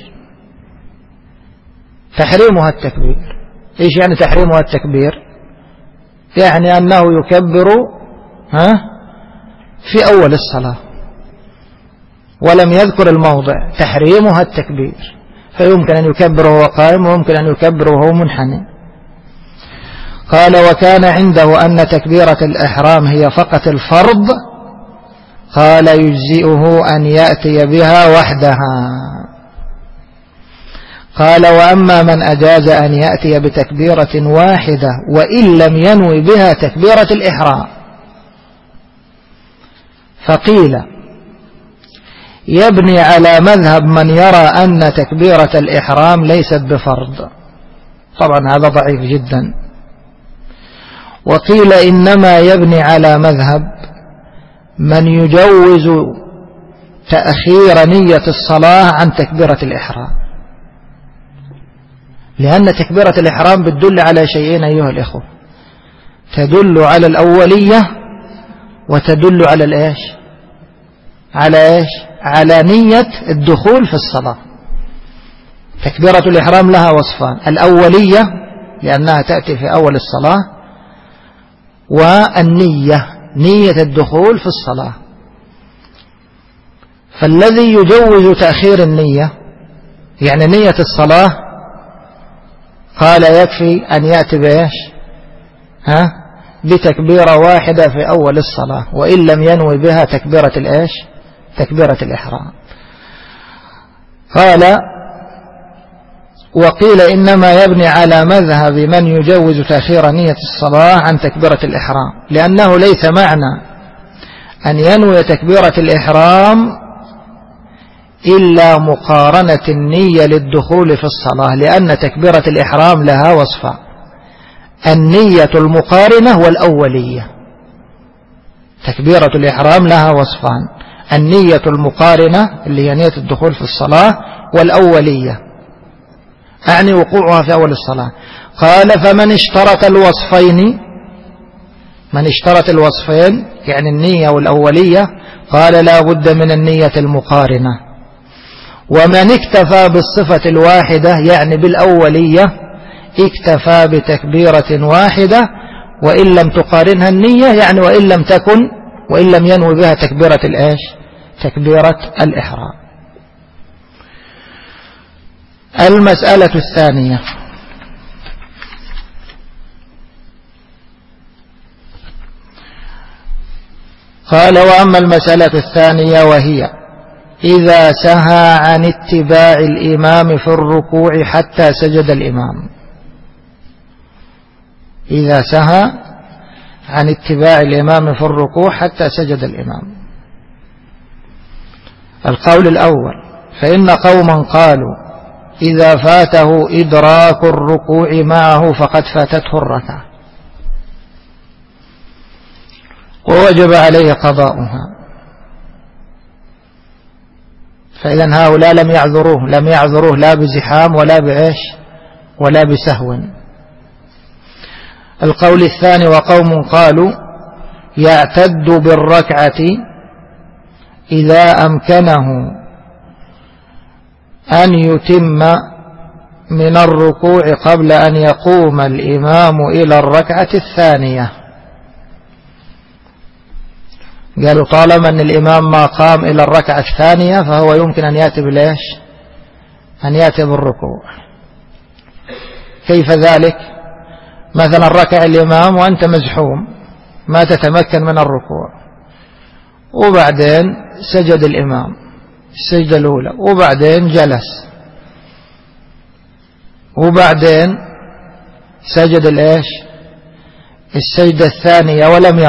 تحريمها التكبير، إيش يعني تحريمها التكبير؟ يعني أنه يكبر في أول الصلاة ولم يذكر الموضع. تحريمها التكبير، فيمكن أن يكبر وهو قائم ويمكن أن يكبر وهو منحني. قال وكان عنده أن تكبيرة الإحرام هي فقط الفرض، قال يجزئه أن يأتي بها وحدها. قال وأما من أجاز أن يأتي بتكبيرة واحدة وإن لم ينوي بها تكبيرة الإحرام، فقيل يبني على مذهب من يرى أن تكبيرة الإحرام ليست بفرض. طبعا هذا ضعيف جدا. وقيل إنما يبني على مذهب من يجوز تأخير نية الصلاة عن تكبيرة الإحرام، لأن تكبيرة الإحرام بتدل على شيئين أيها الإخوة، تدل على الأولية وتدل على الإيش؟ على نية الدخول في الصلاة. تكبيرة الإحرام لها وصفان: الأولية لأنها تأتي في أول الصلاة، والنية، نية الدخول في الصلاة. فالذي يجوز تأخير النية يعني نية الصلاة قال يكفي أن يأتي بإيش؟ بتكبيرة واحدة في أول الصلاة وإن لم ينوي بها تكبيرة الإيش؟ تكبيرة الإحرام. قال وقيل إنما يبني على مذهب من يجوز تأخير نية الصلاة عن تكبيرة الإحرام، لأنه ليس معنى أن ينوي تكبيرة الإحرام إلا مقارنة النية للدخول في الصلاة، لأن تكبيرة الإحرام لها وصفان: النية المقارنة والأولية. تكبيرة الإحرام لها وصفان: النية المقارنة اللي هي نية الدخول في الصلاة، والأولية أعني وقوعها في أول الصلاة. قال فمن اشترط الوصفين، من اشترط الوصفين يعني النية والأولية، قال لا بد من النية المقارنة، ومن اكتفى بالصفة الواحدة يعني بالأولية اكتفى بتكبيرة واحدة، وإن لم تقارنها النية يعني وإن لم ينوي بها تكبيرة الإيش؟ تكبيرة الإحرام. المسألة الثانية: قال: وأما المسألة الثانية وهي إذا سهى عن اتباع الإمام في الركوع حتى سجد الإمام. إذا سهى عن اتباع الإمام في الركوع حتى سجد الإمام. القول الأول: فإن قوما قالوا إذا فاته إدراك الركوع معه فقد فاتته الركعة ووجب عليه قضاؤها، فإذن هؤلاء لم يعذروه لا بزحام ولا بسهو. القول الثاني: وقوم قالوا يعتد بالركعة إذا أمكنه أن يتم من الركوع قبل أن يقوم الإمام إلى الركعة الثانية. قالوا طالما أن الإمام ما قام إلى الركعة الثانية فهو يمكن أن يأتي بالإيش؟ أن يأتي بالركوع. كيف ذلك؟ مثلا ركع الإمام وأنت مزحوم ما تتمكن من الركوع، وبعدين سجد الإمام السجدة الأولى، وبعدين جلس، وبعدين سجد الإيش؟ السجدة الثانية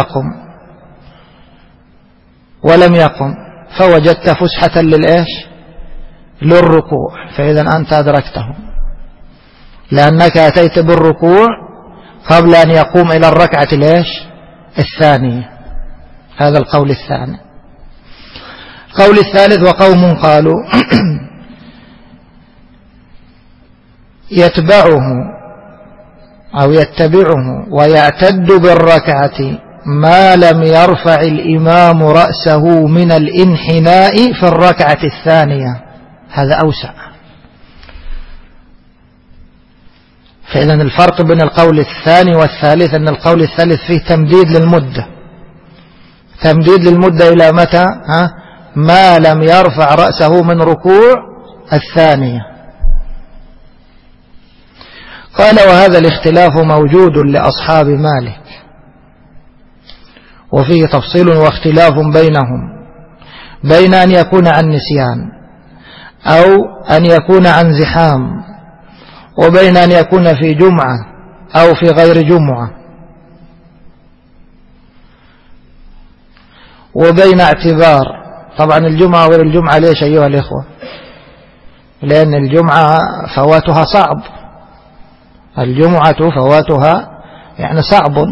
ولم يقم فوجدت فسحة للإيش؟ للركوع، فإذا أنت أدركته لأنك أتيت بالركوع قبل أن يقوم إلى الركعة الإيش؟ الثانية. هذا القول الثاني. القول الثالث: وقوم قالوا يتبعه ويعتد بالركعة ما لم يرفع الإمام رأسه من الانحناء في الركعة الثانية. هذا أوسع. فإذن الفرق بين القول الثاني والثالث أن القول الثالث فيه تمديد للمدة إلى متى؟ ما لم يرفع رأسه من ركوع الثانية. قال: وهذا الاختلاف موجود لأصحاب مالك، وفيه تفصيل واختلاف بينهم بين أن يكون عن نسيان أو أن يكون عن زحام، وبين أن يكون في جمعة أو في غير جمعة، وبين اعتبار. طبعا الجمعة وغير الجمعة ليش أيها الإخوة؟ لأن الجمعة فواتها صعب، الجمعة فواتها يعني صعب،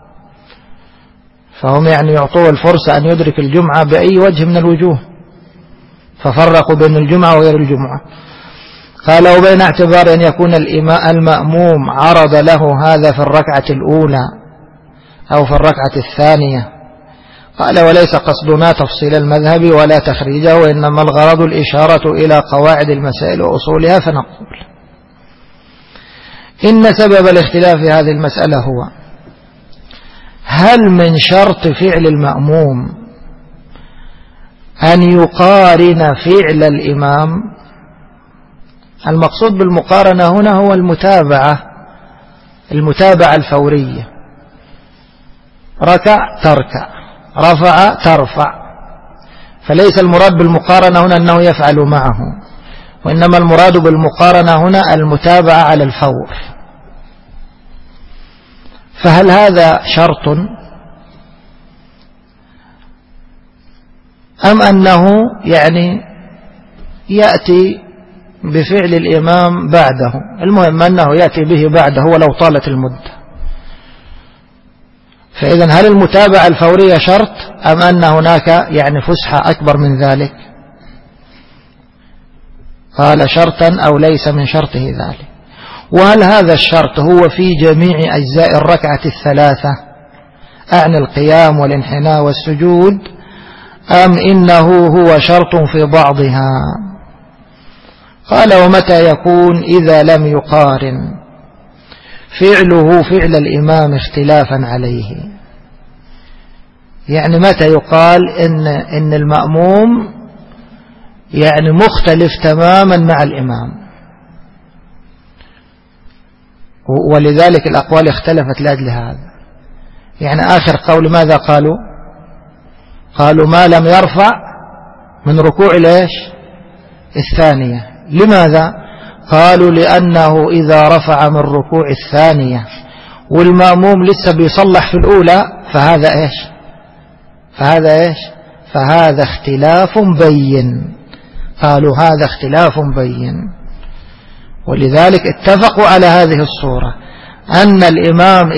فهم يعني يعطوه الفرصة أن يدرك الجمعة بأي وجه من الوجوه، ففرقوا بين الجمعة وغير الجمعة. قال: وبين اعتبار أن يكون المأموم عرض له هذا في الركعة الأولى أو في الركعة الثانية. قال: وليس قصدنا تفصيل المذهب ولا تخريجه، وإنما الغرض الإشارة إلى قواعد المسائل وأصولها. فنقول إن سبب الاختلاف في هذه المسألة هو: هل من شرط فعل المأموم أن يقارن فعل الإمام؟ المقصود بالمقارنة هنا هو المتابعة الفورية. ركع تركع، رفع ترفع، فليس المراد بالمقارنة هنا أنه يفعل معه، وإنما المراد بالمقارنة هنا المتابعة على الفور. فهل هذا شرط أم أنه يعني يأتي بفعل الإمام بعده؟ المهم أنه يأتي به بعده ولو طالت المدة. فإذن هل المتابعة الفورية شرط أم أن هناك يعني فسحة أكبر من ذلك؟ قال: شرطا أو ليس من شرطه ذلك. وهل هذا الشرط هو في جميع أجزاء الركعة الثلاثة أعني القيام والانحناء والسجود، أم إنه هو شرط في بعضها؟ قال ومتى يكون إذا لم يقارن فعله فعل الإمام اختلافا عليه؟ يعني متى يقال إن المأموم يعني مختلف تماما مع الإمام؟ ولذلك الأقوال اختلفت لأجل هذا. يعني آخر قول ماذا قالوا ما لم يرفع من ركوع ليش الثانية. لماذا؟ قالوا لأنه إذا رفع من ركوع الثانية والمأموم لسه بيصلح في الأولى فهذا اختلاف بين. قالوا هذا اختلاف بين. ولذلك اتفقوا على هذه الصورة أن الإمام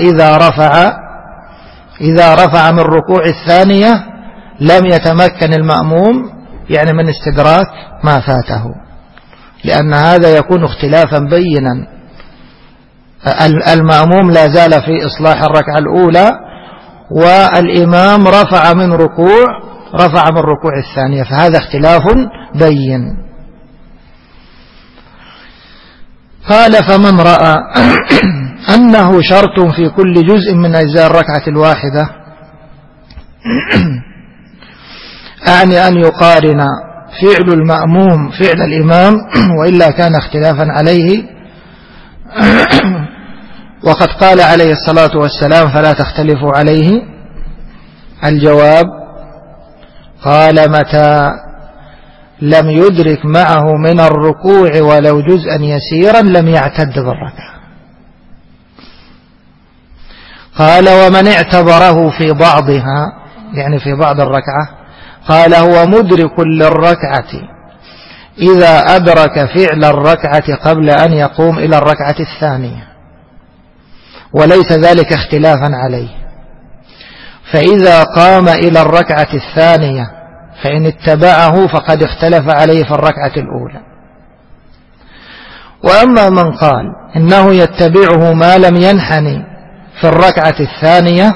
إذا رفع من ركوع الثانية لم يتمكن المأموم يعني من استدراك ما فاته، لأن هذا يكون اختلافا بينا. المأموم لا زال في إصلاح الركعة الأولى والإمام رفع من ركوع الثانية، فهذا اختلاف بين. قال فمن رأى أنه شرط في كل جزء من أجزاء الركعة الواحدة، أعني أن يقارن فعل المأموم فعل الإمام وإلا كان اختلافا عليه. وقد قال عليه الصلاة والسلام فلا تختلفوا عليه. الجواب قال متى لم يدرك معه من الركوع ولو جزءا يسيرا لم يعتد بالركعة. قال ومن اعتبره في بعضها يعني في بعض الركعة قال هو مدرك للركعة إذا أدرك فعل الركعة قبل أن يقوم إلى الركعة الثانية وليس ذلك اختلافا عليه، فإذا قام إلى الركعة الثانية فإن اتبعه فقد اختلف عليه في الركعة الأولى. وأما من قال إنه يتبعه ما لم ينحني في الركعة الثانية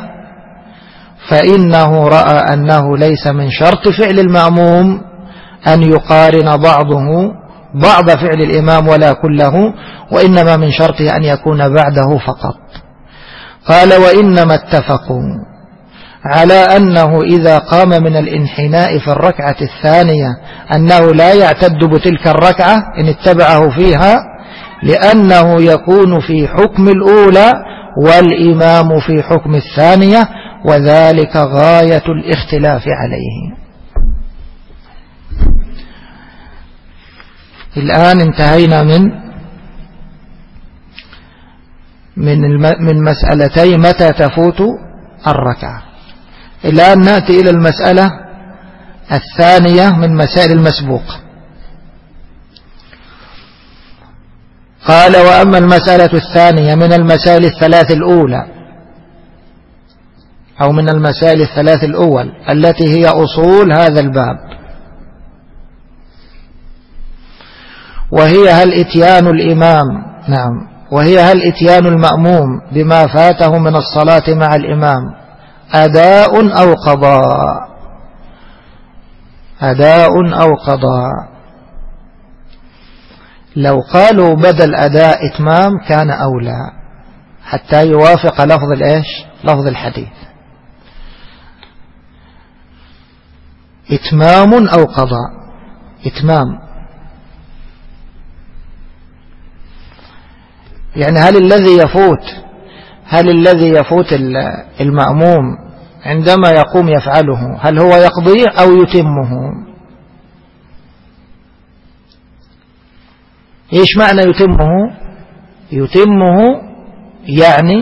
فإنه رأى أنه ليس من شرط فعل المأموم أن يقارن بعض فعل الإمام ولا كله، وإنما من شرطه أن يكون بعده فقط. قال وإنما اتفقوا على أنه إذا قام من الانحناء في الركعة الثانية أنه لا يعتد بتلك الركعة إن اتبعه فيها، لأنه يكون في حكم الأولى والإمام في حكم الثانية، وذلك غاية الاختلاف عليه. الآن انتهينا من مسألتي متى تفوت الركعة. الآن نأتي إلى المسألة الثانية من مسائل المسبوق. قال وأما المسألة الثانية من المسائل الثلاث الأولى أو من المسائل الثلاث الأول التي هي أصول هذا الباب، وهي هل إتيان الأمام بما فاته من الصلاة مع الإمام أداء أو قضاء. لو قالوا بدل أداء إتمام كان أولى حتى يوافق لفظ الحديث. إتمام أو قضاء. إتمام يعني هل الذي يفوت المأموم عندما يقوم يفعله هل هو يقضيه أو يتمه؟ إيش معنى يتمه يعني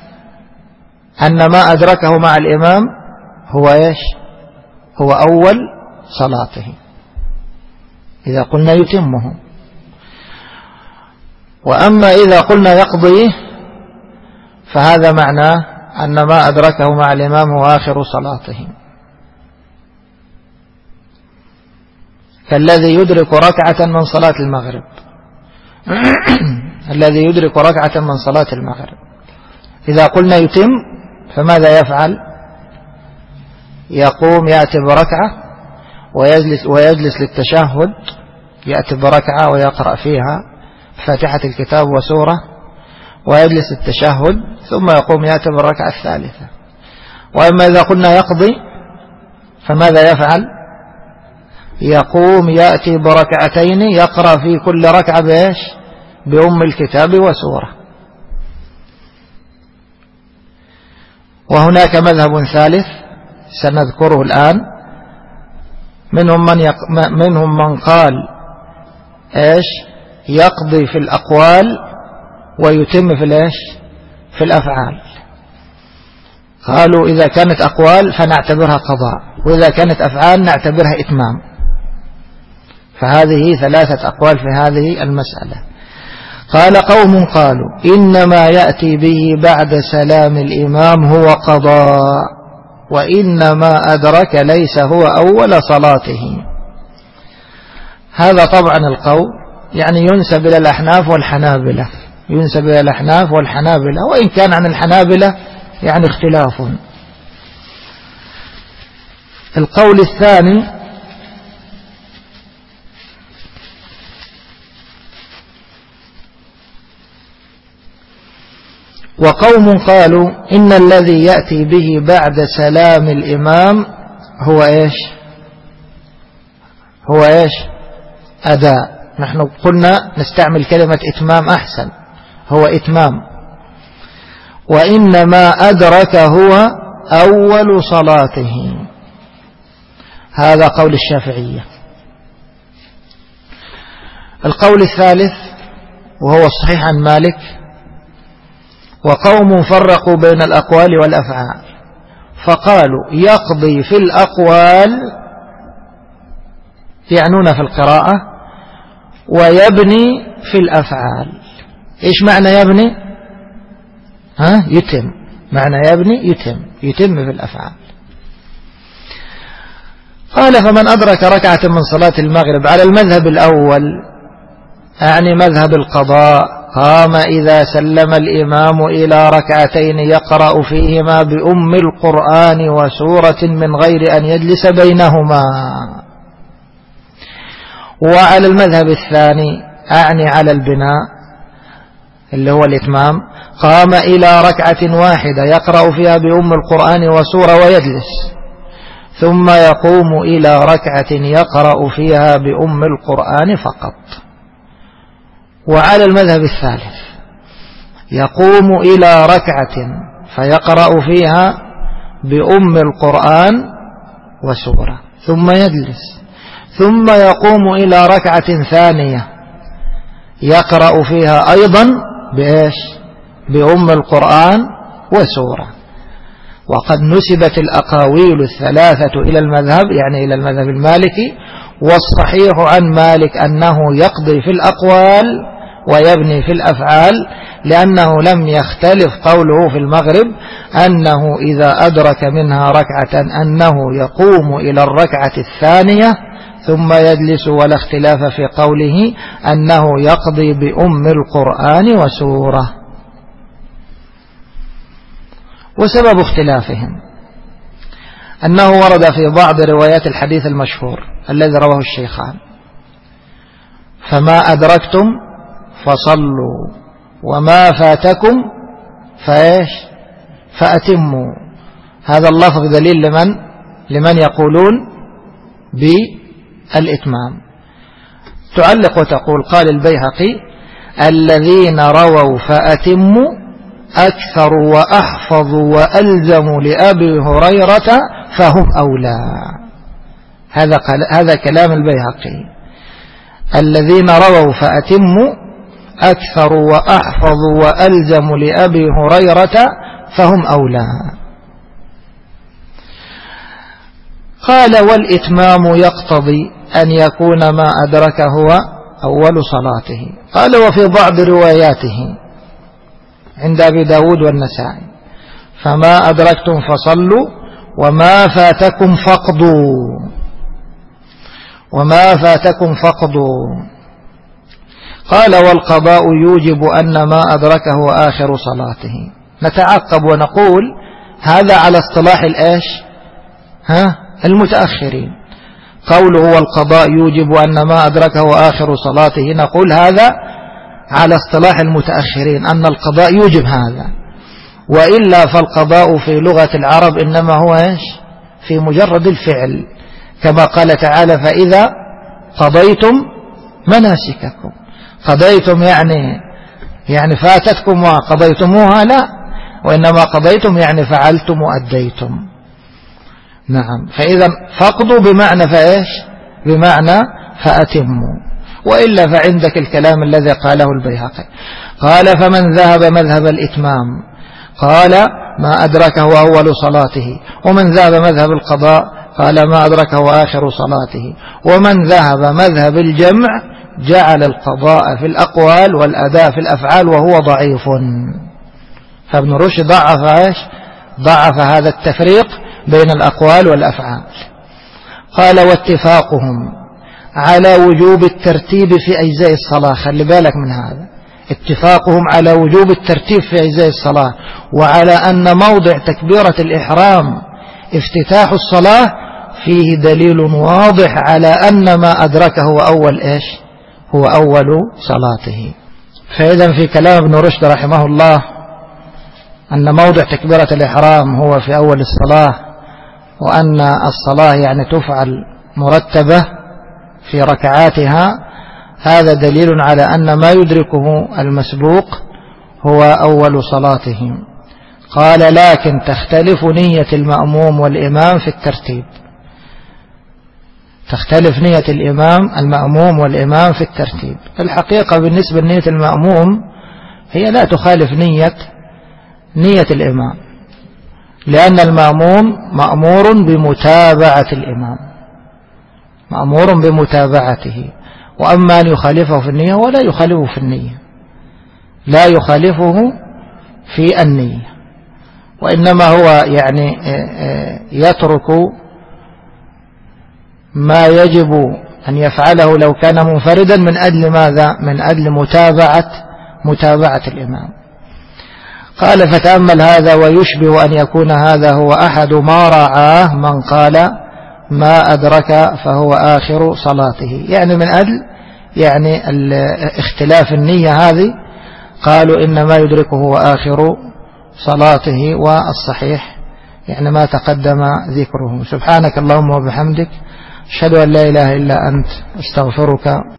أن ما أدركه مع الإمام هو أول صلاته إذا قلنا يتمه. وأما إذا قلنا يقضيه فهذا معناه أن ما أدركه مع الإمام هو آخر صلاته، كالذي يدرك ركعة من صلاة المغرب الذي يدرك ركعة من صلاة المغرب إذا قلنا يتم فماذا يفعل؟ يقوم يأتي بركعة ويجلس للتشهد يأتي بركعة ويقرأ فيها فاتحة الكتاب وسورة ويجلس التشهد ثم يقوم يأتي بالركعة الثالثة. وإما إذا قلنا يقضي فماذا يفعل؟ يقوم يأتي بركعتين يقرأ في كل ركعة بإيش؟ بأم الكتاب وسورة. وهناك مذهب ثالث سنذكره الآن، منهم من قال إيش؟ يقضي في الأقوال ويتم في الإيش؟ في الأفعال. قالوا إذا كانت أقوال فنعتبرها قضاء، وإذا كانت أفعال نعتبرها إتمام. فهذه ثلاثة أقوال في هذه المسألة. قال قوم قالوا إنما يأتي به بعد سلام الإمام هو قضاء، وإنما أدرك ليس هو أول صلاته. هذا طبعا القول يعني ينسب إلى الأحناف والحنابلة، ينسب إلى الأحناف والحنابلة، وإن كان عن الحنابلة يعني اختلاف. القول الثاني وقوم قالوا إن الذي يأتي به بعد سلام الإمام هو إيش؟ هو إيش؟ أداء. نحن قلنا نستعمل كلمة إتمام أحسن، هو إتمام. وإنما أدرك هو أول صلاته. هذا قول الشافعية. القول الثالث وهو الصحيح عن مالك، وقوم فرقوا بين الأقوال والأفعال فقالوا يقضي في الأقوال يعنون في القراءة، ويبني في الأفعال. إيش معنى يبني؟ يتم. معنى يبني يتم في الأفعال. قال فمن أدرك ركعة من صلاة المغرب على المذهب الأول أعني مذهب القضاء قام إذا سلم الإمام إلى ركعتين يقرأ فيهما بأم القرآن وسورة من غير أن يجلس بينهما. وعلى المذهب الثاني أعني على البناء اللي هو الإتمام قام إلى ركعة واحدة يقرأ فيها بأم القرآن وسورة ويجلس، ثم يقوم إلى ركعة يقرأ فيها بأم القرآن فقط. وعلى المذهب الثالث يقوم إلى ركعة فيقرأ فيها بأم القرآن وسورة ثم يجلس، ثم يقوم إلى ركعة ثانية يقرأ فيها أيضا بإيش؟ بأم القرآن وسورة. وقد نسبت الأقاويل الثلاثة إلى المذهب يعني إلى المذهب المالكي، والصحيح عن مالك أنه يقضي في الأقوال ويبني في الأفعال، لأنه لم يختلف قوله في المغرب أنه إذا أدرك منها ركعة أنه يقوم إلى الركعة الثانية ثم يجلس، ولا اختلاف في قوله أنه يقضي بأم القرآن وسورة. وسبب اختلافهم أنه ورد في بعض روايات الحديث المشهور الذي رواه الشيخان فما أدركتم فصلوا وما فاتكم فإيش؟ فأتموا. هذا اللفظ دليل لمن يقولون بالإتمام. تعلق وتقول قال البيهقي الذين رووا فأتموا أكثر وأحفظ وألزم لأبي هريرة فهم أولى. هذا كلام البيهقي. الذين رووا فأتموا أكثر وأحفظ وألزم لأبي هريرة فهم أولى. قال والإتمام يقتضي أن يكون ما أدرك هو أول صلاته. قال وفي بعض رواياته عند أبي داود والنسائي فما أدركتم فصلوا وما فاتكم فاقضوا، وما فاتكم فاقضوا. قال والقضاء يوجب أن ما أدركه آخر صلاته. نتعقب ونقول هذا على اصطلاح الإيش؟ المتأخرين. قوله والقضاء يوجب أن ما أدركه آخر صلاته، نقول هذا على اصطلاح المتأخرين أن القضاء يوجب هذا، وإلا فالقضاء في لغة العرب إنما هو إيش؟ في مجرد الفعل، كما قال تعالى فإذا قضيتم مناسككم. قضيتم يعني فاتتكم وقضيتموها؟ لا، وإنما قضيتم يعني فعلتم وأديتم. نعم، فإذا فقضوا بمعنى فإيش؟ بمعنى فأتموا. وإلا فعندك الكلام الذي قاله البيهقي، قال فمن ذهب مذهب الإتمام قال ما أدركه أول صلاته، ومن ذهب مذهب القضاء قال ما أدركه آخر صلاته، ومن ذهب مذهب الجمع جعل القضاء في الأقوال والأداء في الأفعال وهو ضعيف. فابن رشد ضعف هذا التفريق بين الأقوال والأفعال. قال واتفاقهم على وجوب الترتيب في أجزاء الصلاة، خلي بالك من هذا، اتفاقهم على وجوب الترتيب في أجزاء الصلاة، وعلى أن موضع تكبيرة الإحرام افتتاح الصلاة فيه دليل واضح على أن ما أدركه هو أول إيش؟ هو أول صلاته. فإذا في كلام ابن رشد رحمه الله أن موضع تكبيرة الإحرام هو في أول الصلاة، وأن الصلاة يعني تفعل مرتبة في ركعاتها، هذا دليل على أن ما يدركه المسبوق هو أول صلاته. قال لكن تختلف نية المأموم والإمام في الترتيب، تختلف نية المأموم والإمام في الترتيب. الحقيقة بالنسبة لنية المأموم هي لا تخالف نية الإمام، لأن المأموم مأمور بمتابعة الإمام، مأمور بمتابعته، وأما أن يخالفه في النية ولا يخالفه في النية، لا يخالفه في النية، وإنما هو يعني يترك ما يجب أن يفعله لو كان منفردا من أجل ماذا؟ من أجل متابعة الإمام. قال فتأمل هذا ويشبه أن يكون هذا هو أحد ما رعاه من قال ما أدرك فهو آخر صلاته، يعني من أجل يعني اختلاف النية هذه قالوا إن ما يدركه هو آخر صلاته، والصحيح يعني ما تقدم ذكره. سبحانك اللهم وبحمدك، أشهد أن لا إله إلا أنت، أستغفرك.